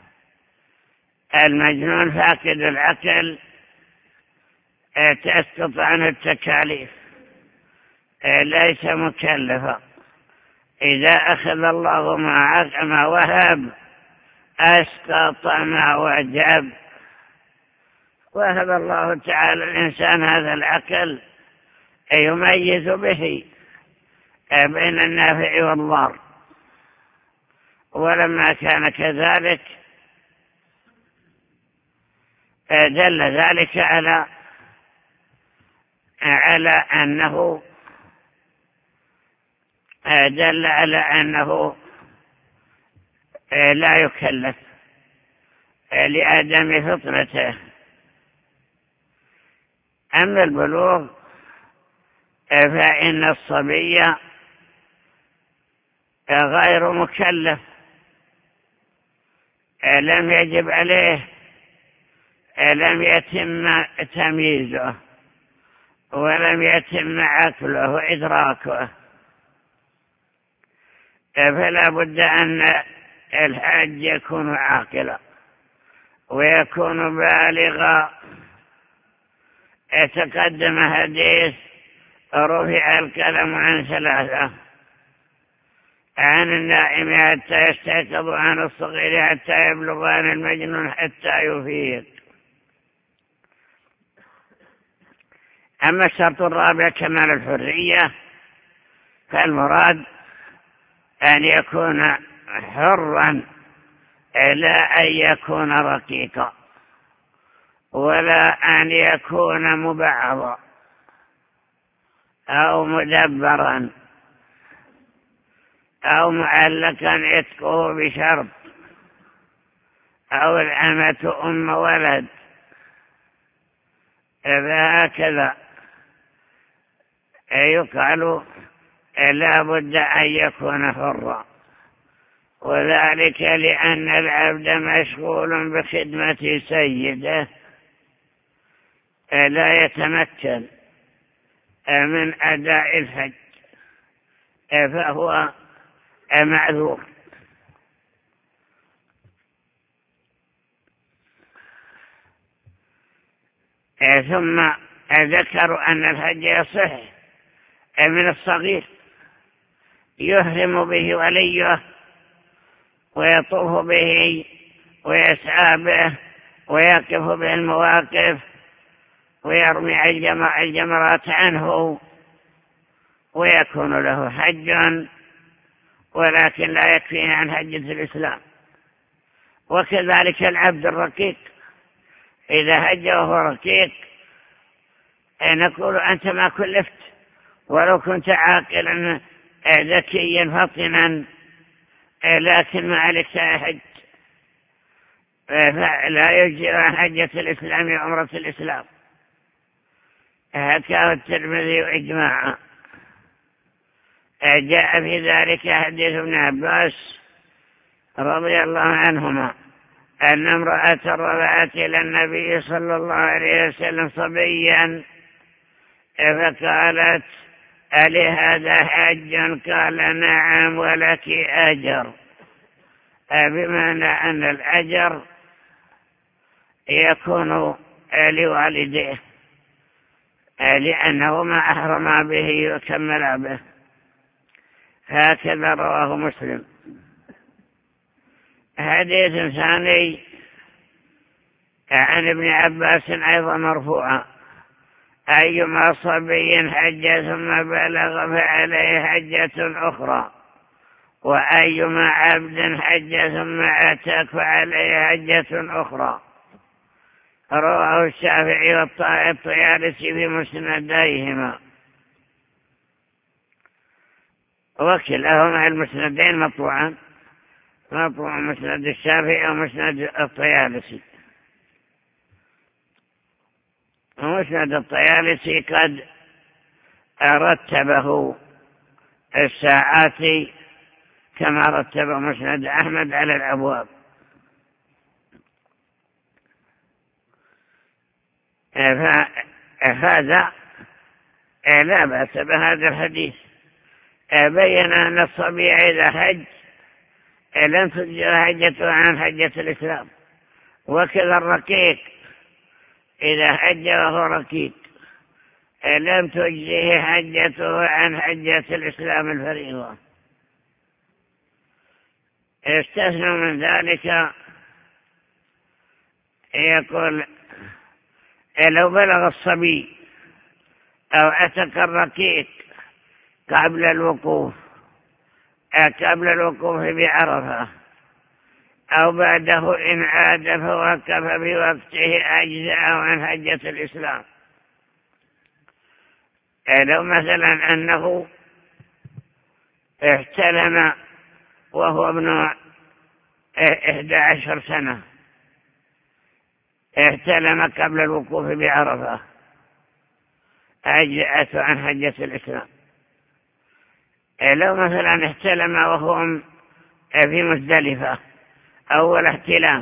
المجنون فاقد العقل تسقط عنه التكاليف، ليس مكلفا. إذا أخذ الله ما وهب أسقط ما وجب. وهب الله تعالى الإنسان هذا العقل يميز به بين النافع والضار. ولما كان كذلك دل ذلك على أنه لا يكلف لعدم فطرته. أما البلوغ فإن الصبي غير مكلف، لم يجب عليه، لم يتم تمييزه ولم يتم عقله وإدراكه، فلا بد أن الحاج يكون عاقلا ويكون بالغا. تقدم حديث: رفع القلم عن 3: عن النائم حتى يستيقظ، عن الصغير حتى يبلغ، عن المجنون حتى يفيق. أما الشرط الرابع كمال الحرية، فالمراد أن يكون حرا لا أن يكون رقيقا، ولا أن يكون مبعضا أو مدبرا أو معلقا عتقه بشرط، أو الأمة أم ولد. فهكذا يقال لا بد أن يكون حرا، وذلك لأن العبد مشغول بخدمة سيده لا يتمكن من أداء الحج، فهو معذور. ثم ذكروا أن الحج يصح من الصغير، يهرم به وليه ويطوف به ويسعى به ويقف به المواقف ويرمي الجمرات عنه، ويكون له حج، ولكن لا يكفيه عن حجة الإسلام. وكذلك العبد الرقيق إذا حج وهو رقيق نقول: أنت ما كلفت، ولو كنت عاقلا ذكيا فطنا، لكن ما عليك حج. فلا يجزئ عن حجة الإسلام وعمرة الإسلام. هكذا الترمذي إجماعا. جاء في ذلك حديث ابن عباس رضي الله عنهما أن امرأة رفعت إلى النبي صلى الله عليه وسلم صبيا فقالت: ألهذا حج؟ قال: نعم ولك أجر، بمعنى أن الأجر يكون لوالديه لأنه ما أحرم به وكمل به. هكذا رواه مسلم. حديث ثاني عن ابن عباس أيضا مرفوعا: أيما صبي حج ثم بلغ فعليه حجة أخرى، وأيما عبد حج ثم عتق فعليه حجة أخرى. رواه الشافعي والطيالسي في مسنديهما، وكلاهما المسندين مطبوعان، مطبوع مسند الشافعي ومسند الطيالسي. ومسند الطيالسي قد رتبه الساعات كما رتب مسند أحمد على الأبواب. فهذا لا بأس بهذا الحديث. بين أن الصبي إذا حج لن تجزئ حجته عن حجة الإسلام، وكذا الرقيق إذا حج وهو رقيق لم تجزئه حجته عن حجة الإسلام الفريضة. استثنوا من ذلك، يقول: لو بلغ الصبي أو أتك الرقيق قبل الوقوف بعرفة أو بعده إن عاد فوقف بوقته أجزأه عن حجة الإسلام. لو مثلا أنه احتلم وهو ابن 11 سنة، احتلم قبل الوقوف بعرفة، أجزأته عن حجة الإسلام. لو مثلا احتلم وهو في مزدلفة أول احتلام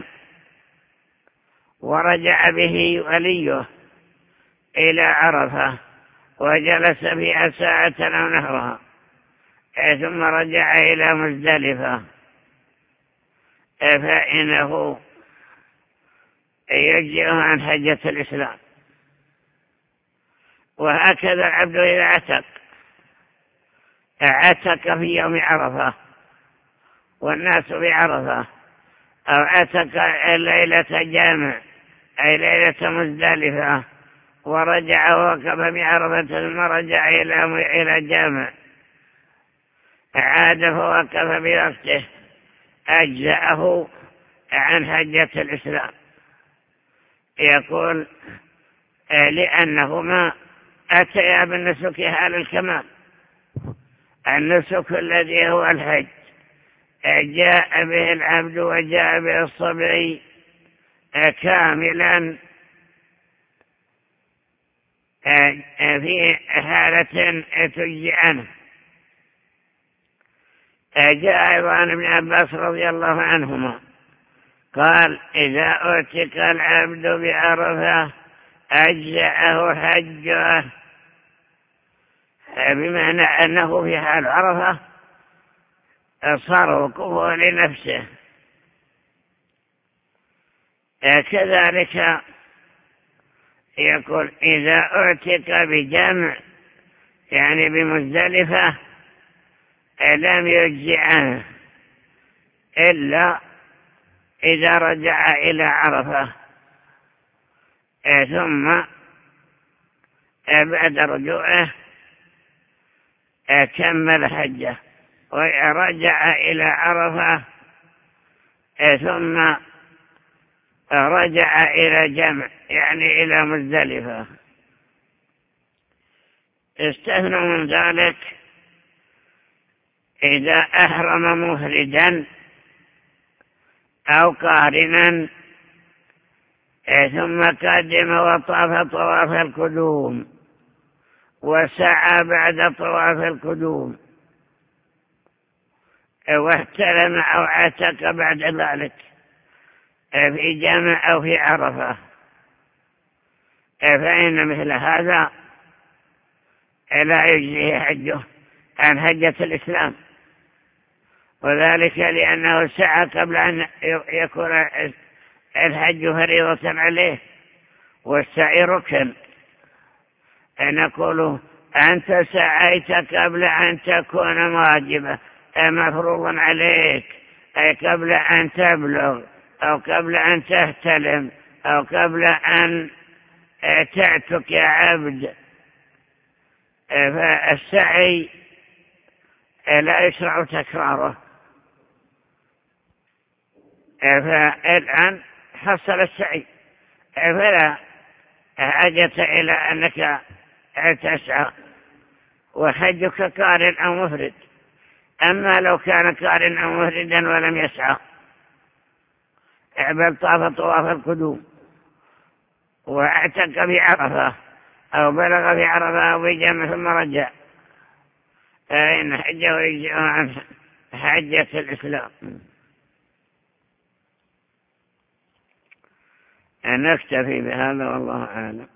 ورجع به وليه إلى عرفة وجلس فيها ساعة أو نحوها ثم رجع إلى مزدلفة، فإنه يجزئه عن حجة الإسلام. وهكذا العبد إذا عتق في يوم عرفة والناس بعرفة، أو عتق ليلة جامع أي ليلة مزدلفة ورجع ووقف بعرفة ثم رجع إلى جامع، عاد فوقف بوقته، أجزأه عن حجة الإسلام. يقول: لأنهما أتيا بالنسك حال الكمال. النسك الذي هو الحج جاء به العبد وجاء به الصبي كاملا في حالة تجزي عنه. جاء أيضا عن ابن عباس رضي الله عنهما قال: إذا أعتق العبد بعرفة أجزأه حجه، بمعنى أنه في حال عرفة صار وقوفه لنفسه. كذلك يقول: إذا أعتق بجمع يعني بمزدلفة لم يجزئ عنه إلا إذا رجع إلى عرفة ثم بعد رجوعه كمل حجه، ورجع إلى عرفة ثم رجع إلى جمع يعني إلى مزدلفة. استثنوا من ذلك إذا أحرم مفردا أو قارنا ثم قدم وطاف طواف القدوم وسعى بعد طواف القدوم واحتلم أو اعتق بعد ذلك في جمع أو في عرفة، فإن مثل هذا لا يجزيه حجه عن حجة الإسلام، وذلك لأنه سعى قبل أن يكون الحج فريضة عليه، والسعي ركن. نقول أنت سعيت قبل أن تكون واجبة مفروضا عليك، أي قبل أن تبلغ أو قبل أن تهتلم أو قبل أن تعتق يا عبد. فالسعي لا يشرع تكراره. فالآن حصل السعي فلا حاجة إلى أنك تسعى، وحجك قارن أو مفرد. أما لو كان قارن أو مفردا ولم يسعى بل طاف طواف القدوم واعتق بعرفة أو بلغ بعرفة أو بجمع ثم رجع، فإن حجه يجزئ عن حجة الإسلام. نكتفي بهذا والله أعلم.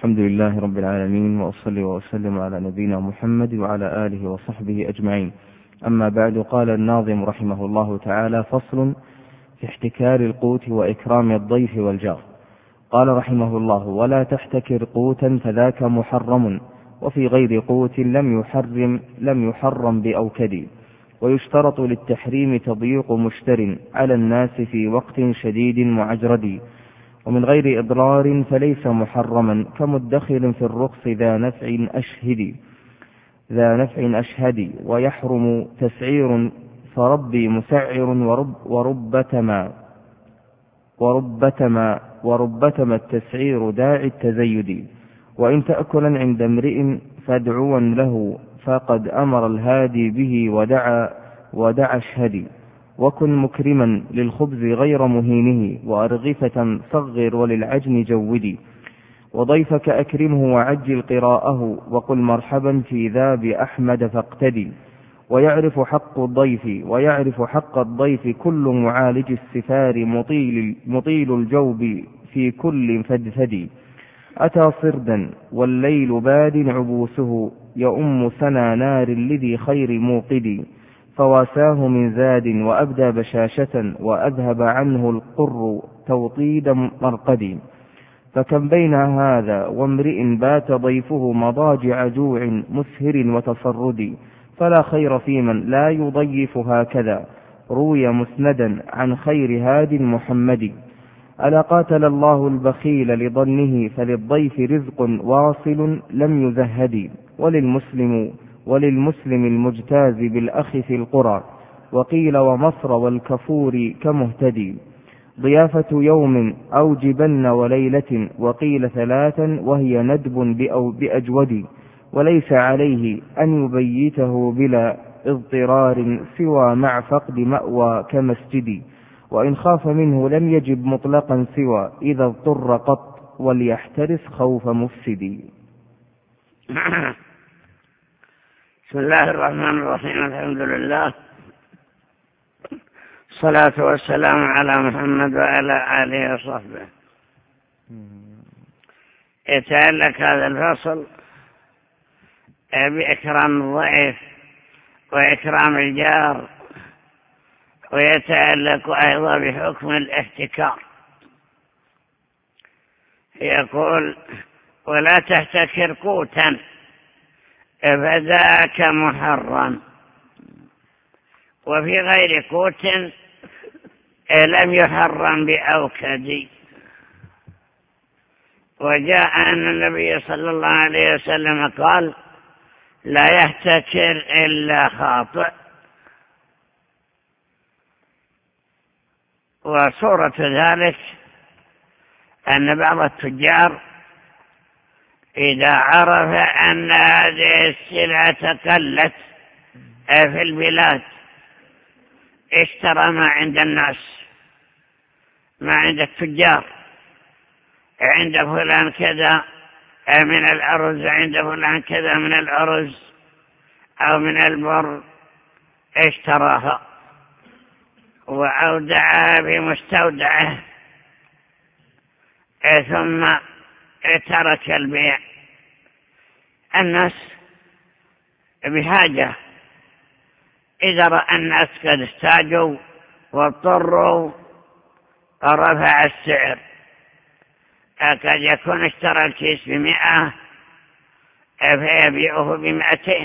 الحمد لله رب العالمين، وأصلي وأسلم على نبينا محمد وعلى آله وصحبه أجمعين. أما بعد، قال الناظم رحمه الله تعالى: فصل في احتكار القوت وإكرام الضيف والجار. قال رحمه الله: ولا تحتكر قوتا فذاك محرم، وفي غير قوت لم يحرم بأوكد. ويشترط للتحريم تضييق مشتر على الناس في وقت شديد معجرد، ومن غير إضرار فليس محرما، كمدخل في الرخص ذا نفع أشهد. ويحرم تسعير فربي مسعر وربتما التسعير داعي التزيد. وإن تأكلا عند امرئ فادعوا له، فقد أمر الهادي به ودعا اشهد. وكن مكرما للخبز غير مهينه، وأرغفة صغر وللعجن جودي. وضيفك أكرمه وعجل قراءه، وقل مرحبا في ذا بأحمد فاقتدي. ويعرف حق الضيف كل معالج السفار، مطيل الجوب في كل فدفد. أتى صردا والليل باد عبوسه، يؤم سنا نار لذي خير موقد. فواساه من زاد وأبدى بشاشة، وأذهب عنه القر توطيد مرقد. فكم بين هذا وامرئ بات ضيفه مضاجع جوع مسهر وتصرد. فلا خير في من لا يضيف هكذا، روي مسندا عن خير هاد محمد. ألا قاتل الله البخيل لظنه، فللضيف رزق واصل لم يزهد. وللمسلم المجتاز بالأخ في القرى، وقيل ومصر والكفور كمهتدي. ضيافة يوم أو جبن وليلة، وقيل 3 وهي ندب بأجود. وليس عليه أن يبيته بلا اضطرار، سوى مع فقد مأوى كمسجد. وإن خاف منه لم يجب مطلقا، سوى إذا اضطر قط، وليحترس خوف مفسد.
بسم الله الرحمن الرحيم. الحمد لله، الصلاة والسلام على محمد وعلى آله وصحبه. يتعلق هذا الفصل بإكرام الضيف وإكرام الجار، ويتعلق أيضا بحكم الاحتكار. يقول: ولا تحتكر قوتا فذاك محرم، وفي غير قوت لم يحرم بأوكد. وجاء أن النبي صلى الله عليه وسلم قال: لا يحتكر إلا خاطئ. وصورة ذلك أن بعض التجار إذا عرف أن هذه السلعة قلت في البلاد اشترى ما عند الناس، ما عند التجار، عند فلان كذا من الأرز، عند فلان كذا من الأرز أو من البر، اشتراها وأودعها بمستودعه، ثم ترك البيع. الناس بحاجة، إذا رأى الناس قد احتاجوا واضطروا رفع السعر. قد يكون اشترى الكيس ب100 فيبيعه ب200.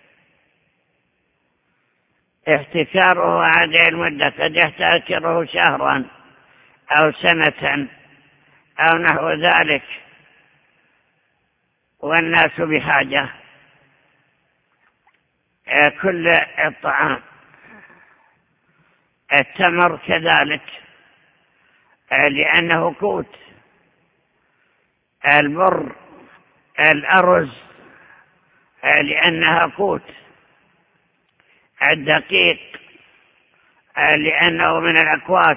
احتكاره هذه المدة قد يحتكره شهرا أو سنة أو نحو ذلك، والناس بحاجة. كل الطعام، التمر كذلك لأنه قوت، البر، الأرز لأنها قوت، الدقيق لأنه من الأقوات.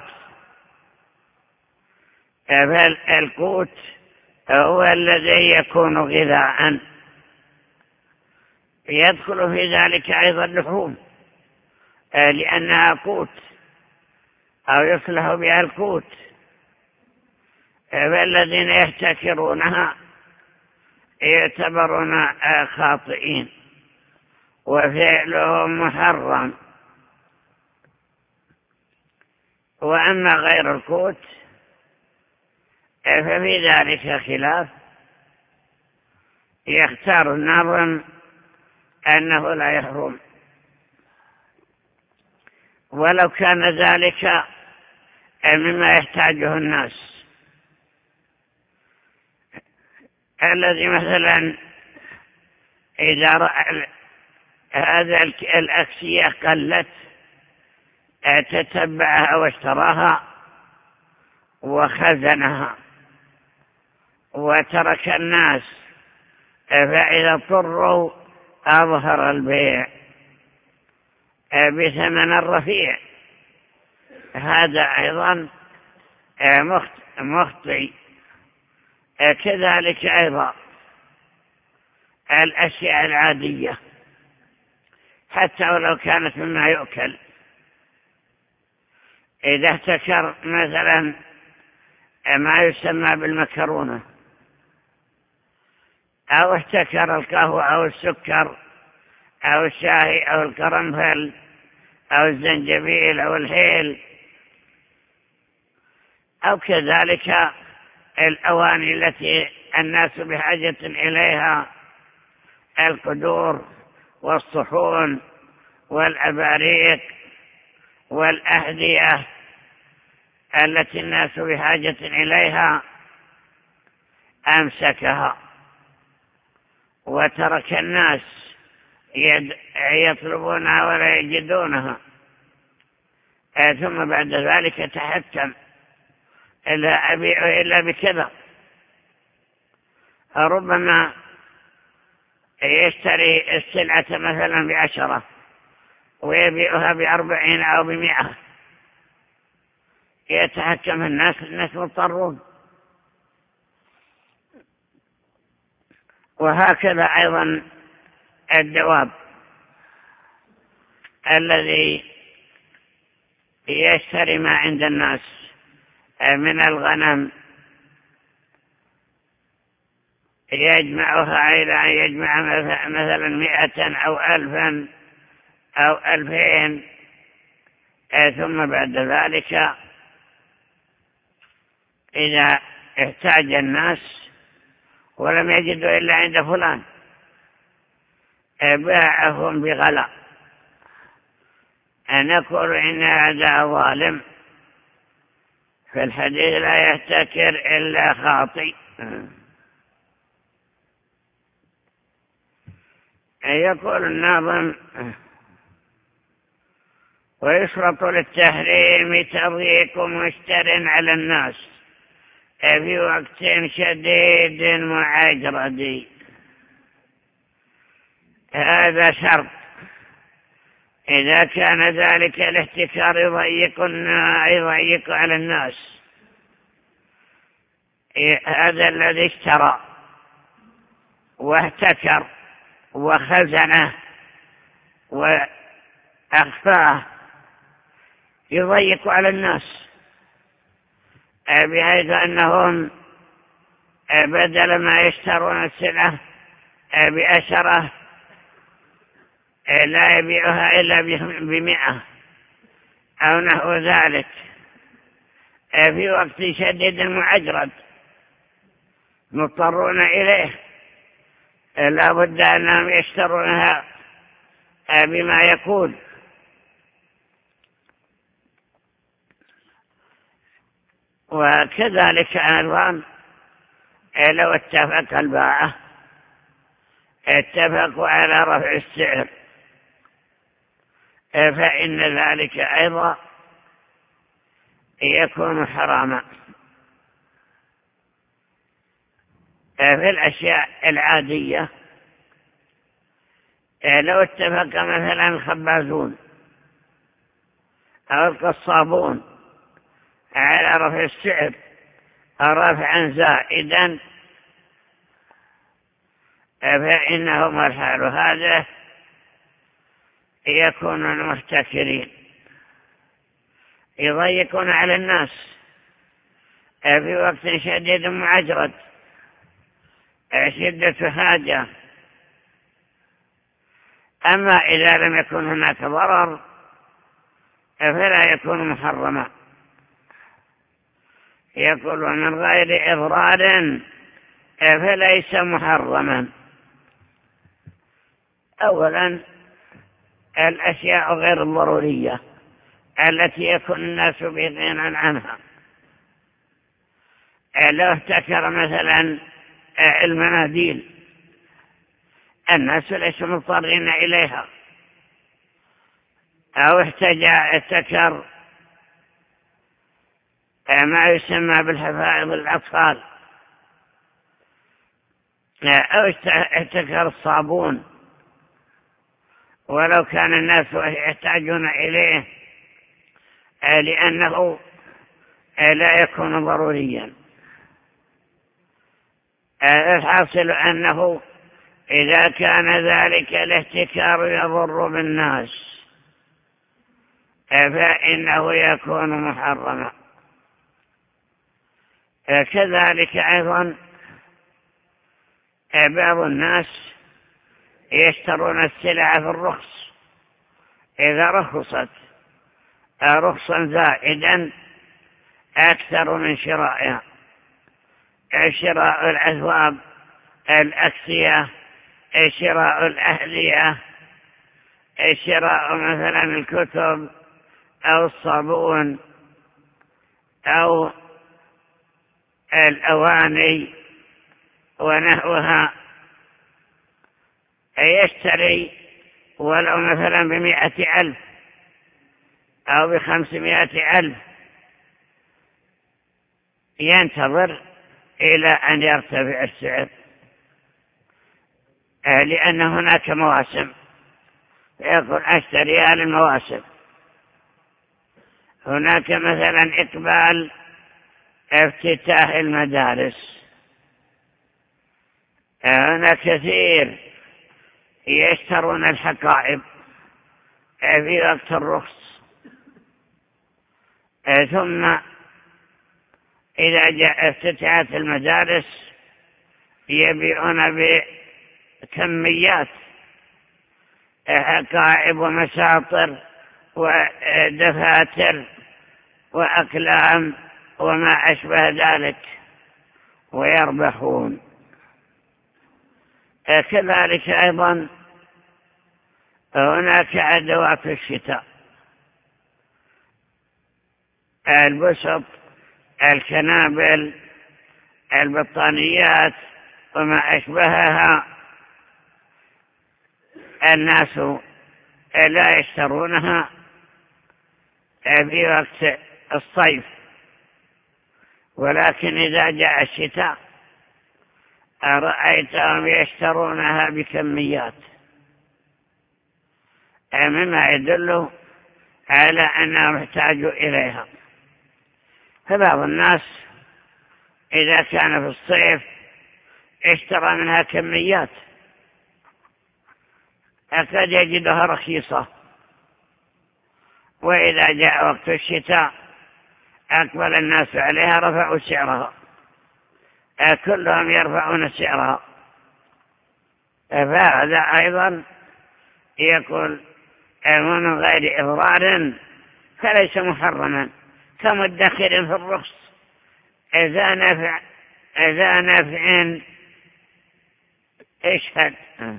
فالقوت هو الذي يكون غذاء. يدخل في ذلك أيضا اللحوم لأنها قوت أو يصلح بها القوت. فالذين يحتكرونها يعتبرون خاطئين وفعلهم محرم. وأما غير القوت ففي ذلك خلاف. يختار الناظم أنه لا يحرم ولو كان ذلك مما يحتاجه الناس، الذي مثلا إذا رأى هذا الأكسية قلت تتبعها واشتراها وخزنها وترك الناس، فإذا اضطروا أظهر البيع بثمن رفيع، هذا أيضا مخطئ. كذلك أيضا الأشياء العادية حتى ولو كانت مما يؤكل، إذا احتكر مثلا ما يسمى بالمكرونة أو احتكر القهوة أو السكر أو الشاي أو القرنفل أو الزنجبيل أو الهيل، أو كذلك الأواني التي الناس بحاجة إليها، القدور والصحون والأباريق والأحذية التي الناس بحاجة إليها، أمسكها وترك الناس يطلبونها ولا يجدونها، ثم بعد ذلك تحكم لا أبيع إلا بكذا. ربما يشتري السلعة مثلا ب10 ويبيعها ب40 أو ب100، يتحكم الناس مضطرون. وهكذا أيضا الدواب الذي يشتري ما عند الناس من الغنم، يجمعها إلى أن يجمع مثلا 100 أو 1000 أو 2000، ثم بعد ذلك إذا احتاج الناس ولم يجدوا إلا عند فلان باعهم بغلاء، نقول إن هذا ظالم. في الحديث لا يحتكر إلا خاطئ. يقول الناظم: ويشرط للتحريم تضييق مشتر على الناس في وقت شديد معجرد. هذا شرط إذا كان ذلك الاحتكار يضيق على الناس. هذا الذي اشترى واحتكر وخزنه وأخفاه يضيق على الناس، بحيث أنهم بدل ما يشترون السلعة ب10 لا يبيعها إلا ب100 أو نحو ذلك في وقت شديد معجرد مضطرون إليه، لا بد أنهم يشترونها بما يقول. وكذلك أيضا لو اتفق الباعة اتفقوا على رفع السعر، فإن ذلك أيضا يكون حراما. في الأشياء العادية لو اتفق مثلا الخبازون أو القصابون على رفع السعر رفعا زائدا، فإنهم الحال هذا يكون المحتكرين يضيقون على الناس في وقت شديد معجرد، شدة حاجة. أما إذا لم يكن هناك ضرر فلا يكون محرما، يقول من غير إضرار فليس محرما. أولا الأشياء غير الضرورية التي يكون الناس بغنى عنها، لو احتكر مثلا المناديل الناس ليسوا مضطرين إليها، أو احتكر ما يسمى بالحفائظ الأطفال، أو احتكر الصابون ولو كان الناس يحتاجون إليه لأنه لا يكون ضروريا. الحاصل أنه إذا كان ذلك الاحتكار يضر بالناس فإنه يكون محرما. كذلك أيضا بعض الناس يشترون السلع في الرخص، إذا رخصت رخصا زائدا أكثر من شرائها، شراء الأثواب، الأكسية، شراء الأهلية، شراء مثلا الكتب أو الصابون أو الأواني ونحوها، يشتري ولو مثلا ب100,000 أو ب500,000، ينتظر إلى أن يرتفع السعر، لأن هناك مواسم، يقول أشتريها للمواسم. هناك مثلا إقبال افتتاح المدارس، هناك كثير يشترون الحقائب في وقت الرخص، ثم إذا جاء افتتاحات المدارس يبيعون بكميات حقائب ومساطر ودفاتر وأقلام وما أشبه ذلك ويربحون. كذلك أيضا هناك أدوات الشتاء، البسط، الكنابل، البطانيات وما أشبهها، الناس لا يشترونها في وقت الصيف، ولكن إذا جاء الشتاء رأيتهم يشترونها بكميات، مما يدل على أنهم احتاجوا إليها. فبعض الناس إذا كان في الصيف اشترى منها كميات، قد يجدها رخيصة، وإذا جاء وقت الشتاء أقبل الناس عليها رفعوا سعرها، كلهم يرفعون سعرها. فهذا أيضا يقول من غير إضرار فليس محرما، كمدخر في الرخص إذا نفع اشهد،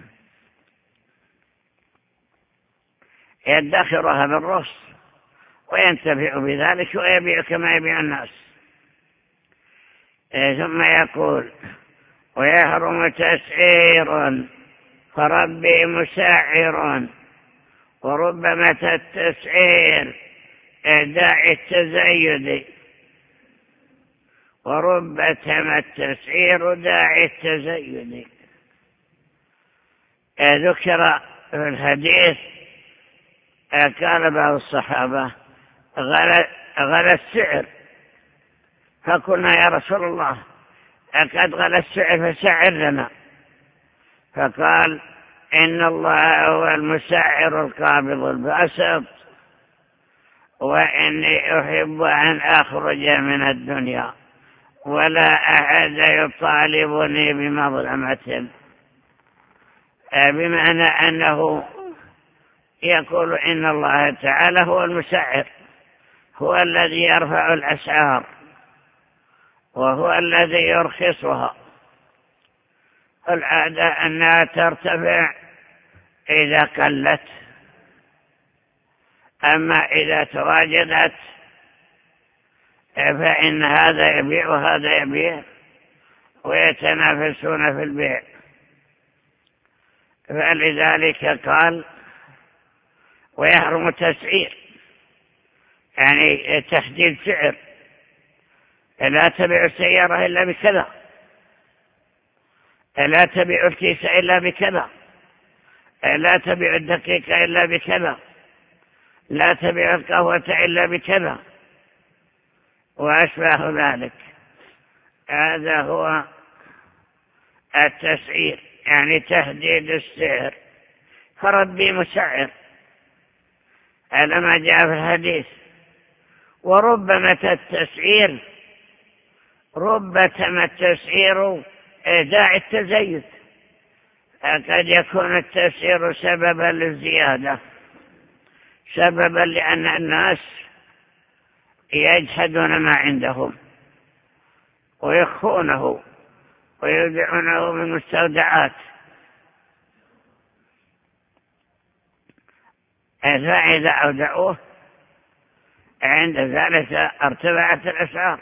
يدخرها بالرخص وينتفع بذلك ويبيع كما يبيع الناس. ثم يقول ويحرم تسعير فربي مسعر، وربما التسعير داعي التزايد، وربما التسعير داعي التزايد. ذكر في الحديث قال بعض الصحابة غلى السعر، فقلنا يا رسول الله قد غلى السعر فسعر لنا، فقال إن الله هو المسعر القابض الباسط، وإني أحب أن أخرج من الدنيا ولا أحد يطالبني بمظلمة، بمعنى أنه يقول إن الله تعالى هو المسعر، هو الذي يرفع الأسعار وهو الذي يرخصها. العادة أنها ترتفع إذا قلت، أما إذا تواجدت فإن هذا يبيع وهذا يبيع ويتنافسون في البيع. فلذلك قال ويحرم التسعير، يعني تحديد سعر، لا تبيع السيارة إلا بكذا، لا تبيع الكيس إلا بكذا، لا تبيع الدقيقة إلا بكذا، لا تبيع القهوة إلا بكذا وأشبه ذلك. هذا هو التسعير، يعني تحديد السعر. فربي مسعر على ما جاء في الحديث. وربما التسعير داعي التزيد، قد يكون التسعير سببا للزيادة، سببا لأن الناس يجحدون ما عندهم ويخونه ويودعونه من مستودعات، فإذا أودعوه عند ذلك ارتفعت الأسعار،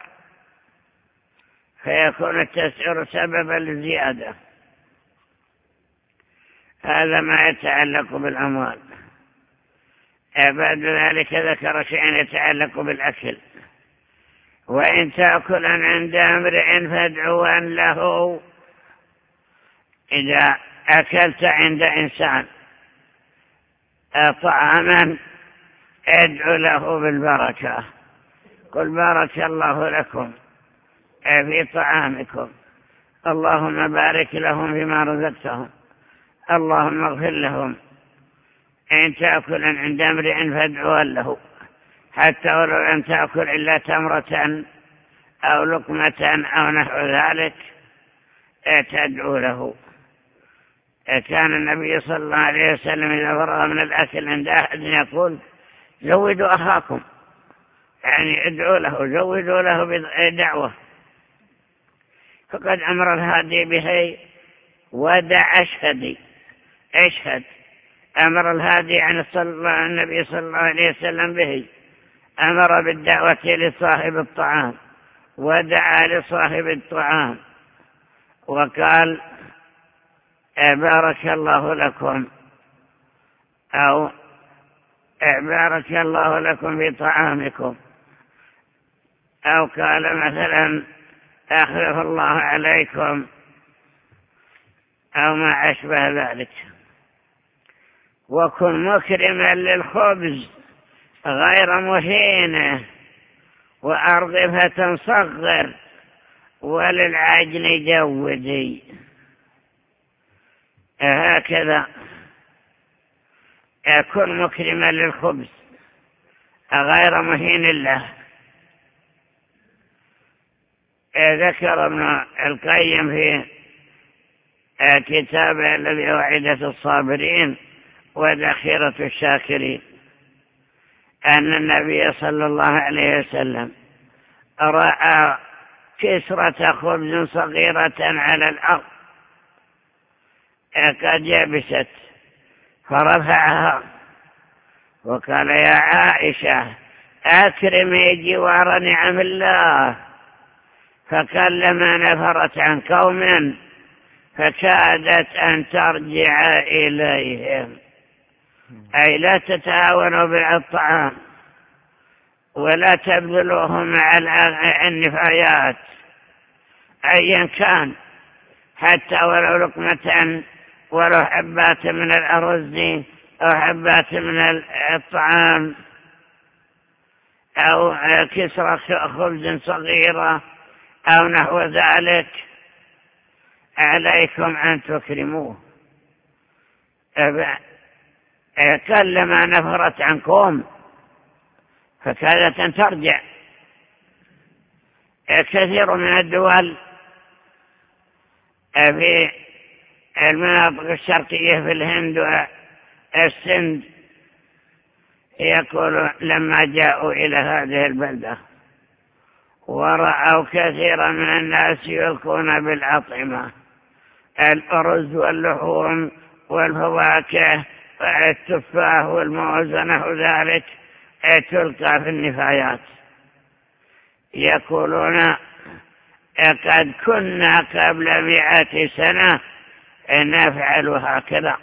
فيكون التسعير سببا للزيادة. هذا ما يتعلق بالأموال. بعد ذلك ذكر شيئا يتعلق بالأكل. وإن تأكل عند امرئ فادعوا له، إذا أكلت عند إنسان طعاما ادعو له بالبركة، قل بارك الله لكم في طعامكم، اللهم بارك لهم فيما رزقتهم، اللهم اغفر لهم. إن تأكل عند امرئ فادعوا له، حتى ولو لم تأكل إلا تمرة أو لقمة أو نحو ذلك تدعو له. كان النبي صلى الله عليه وسلم إذا فرغ من الأكل عند أحد يقول زودوا أخاكم، يعني ادعوا له، زودوا له بدعوة. فقد أمر الهادي به ودع اشهد، أمر الهادي عن النبي صلى الله عليه وسلم به، أمر بالدعوة لصاحب الطعام ودعا لصاحب الطعام وقال بارك الله لكم، أو بارك الله لكم في طعامكم، أو قال مثلا أخلف الله عليكم، أو ما أشبه ذلك. وكن مكرما للخبز غير مهينه، وأرغفة صغر، وللعجن جودي. هكذا يكون مكرما للخبز غير مهين له. ذكر ابن القيم في كتابه الذي هو عدة الصابرين وذخيرة الشاكرين أن النبي صلى الله عليه وسلم رأى كسرة خبز صغيرة على الأرض قد يبست، فرفعها وقال يا عائشة أكرمي جوار نعم الله. فكلما نفرت عن قوم فكادت أن ترجع إليهم، أي لا تتعاونوا بالطعام ولا تبذلوهم على النفايات أيا كان، حتى ولو لقمة ولو حبات من الأرز أو حبات من الطعام أو كسرة خبز صغيرة أو نحو ذلك، عليكم أن تكرموه. كلما نفرت عنكم فكادت أن ترجع، كثير من الدول في المناطق الشرقية في الهند والسند يقول لما جاءوا إلى هذه البلدة ورأوا كثيرا من الناس يلقون بالأطعمة الأرز واللحوم والفواكه والتفاح والموز ونحو ذلك تلقى في النفايات، يقولون قد كنا قبل 100 سنة نفعل هكذا،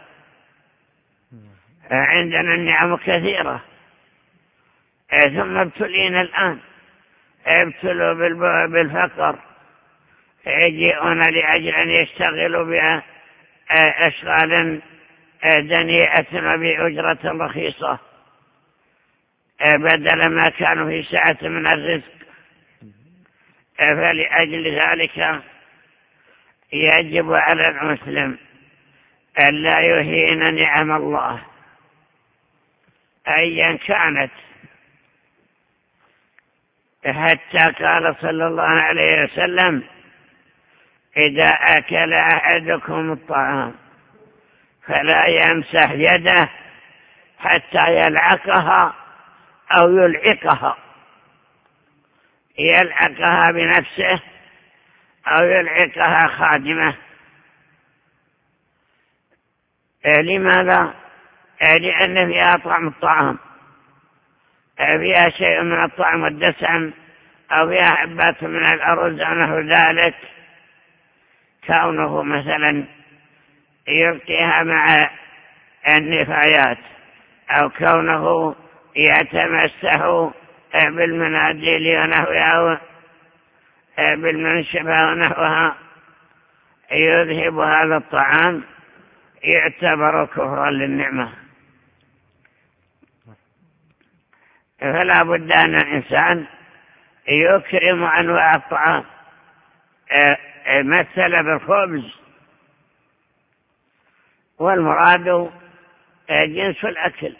عندنا النعم كثيرة ثم ابتلينا الآن، ابتلوا بالفقر، يجيئون لأجل أن يشتغلوا بأشغال دنيئة وبأجرة رخيصة بدل ما كانوا في سعة من الرزق. فلأجل ذلك يجب على المسلم أن لا يهين نعم الله أيا كانت، حتى قال صلى الله عليه وسلم إذا أكل أحدكم الطعام فلا يمسح يده حتى يلعقها أو يلعقها، يلعقها بنفسه أو يلعقها خادمه. لماذا؟ لأن فيها طعم الطعام، فيها شيء من الطعم والدسم، أو فيها حبات من الأرز أو نحو ذلك، كونه مثلا يلقيها مع النفايات، أو كونه يتمسح بالمناديل ونحوها بالمنشفة ونحوها، يذهب هذا الطعام، يعتبر كفرا للنعمة. فلا بد أن الإنسان يكرم أنواع الطعام. مثل بالخبز، والمراد جنس الأكل،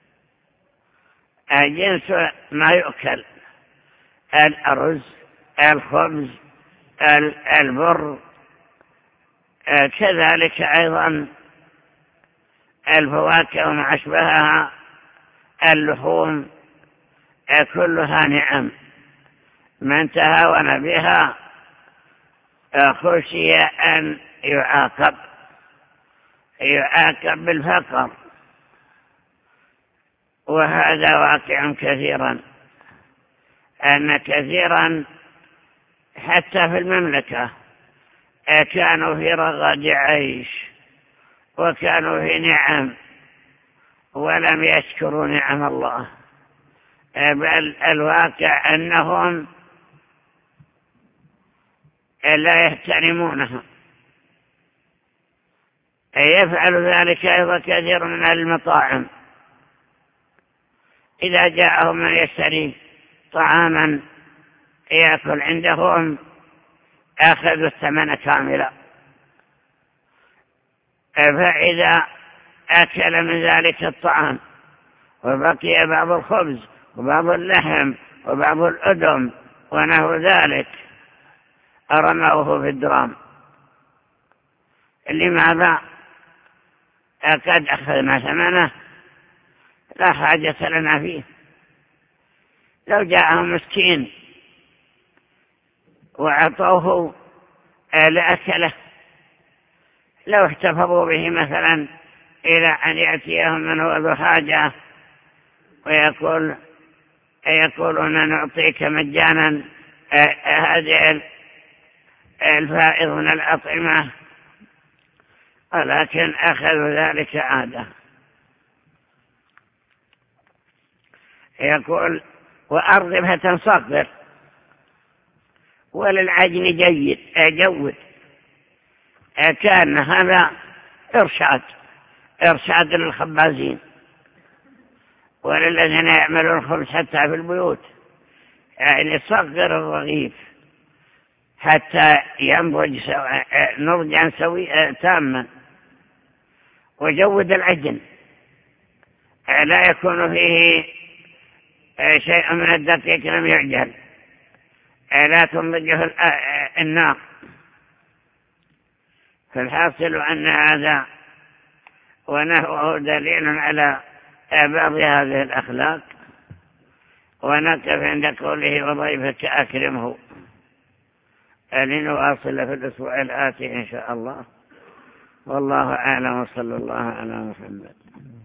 جنس ما يؤكل، الأرز، الخبز، البر، كذلك أيضا الفواكه وما أشبهها، اللحوم، كلها نعم. من تهاون بها خشي أن يعاقب بالفقر، وهذا واقع كثيرا، أن كثيرا حتى في المملكة كانوا في رغد عيش وكانوا في نعم ولم يشكروا نعم الله، بل الواقع أنهم لا يحترمونها. يفعل ذلك أيضا كثير من المطاعم، إذا جاءهم من يشتري طعاما يأكل عندهم أخذوا الثمن كاملا، فإذا أكل من ذلك الطعام وبقي بعض الخبز وبعض اللحم وبعض الأدم ونحو ذلك أرموه في الدرام. لماذا؟ قد أخذنا ثمنه، لا حاجة لنا فيه. لو جاءهم مسكين وعطوه لأكله، لو احتفظوا به مثلا إلى أن يأتيهم من هو ذو حاجة ويقولون نعطيك مجانا هذه الفائض من الأطعمة، ولكن أخذوا ذلك عادة. يقول وأرغب فتنصغر وللعجن جود. كان هذا إرشاد للخبازين وللذين يعملون الخبز حتى في البيوت، يعني صغر الرغيف حتى ينضج نضجا تاما، وجود العجن لا يكون فيه شيء من الدقيق لم يعجل، لا تنضجه النار. فالحاصل أن هذا ونحوه دليل على بعض هذه الأخلاق. ونقف عند قوله وضيفك أكرمه، لنواصل في الأسبوع الآتي إن شاء الله. والله أعلم، وصلى الله على محمد.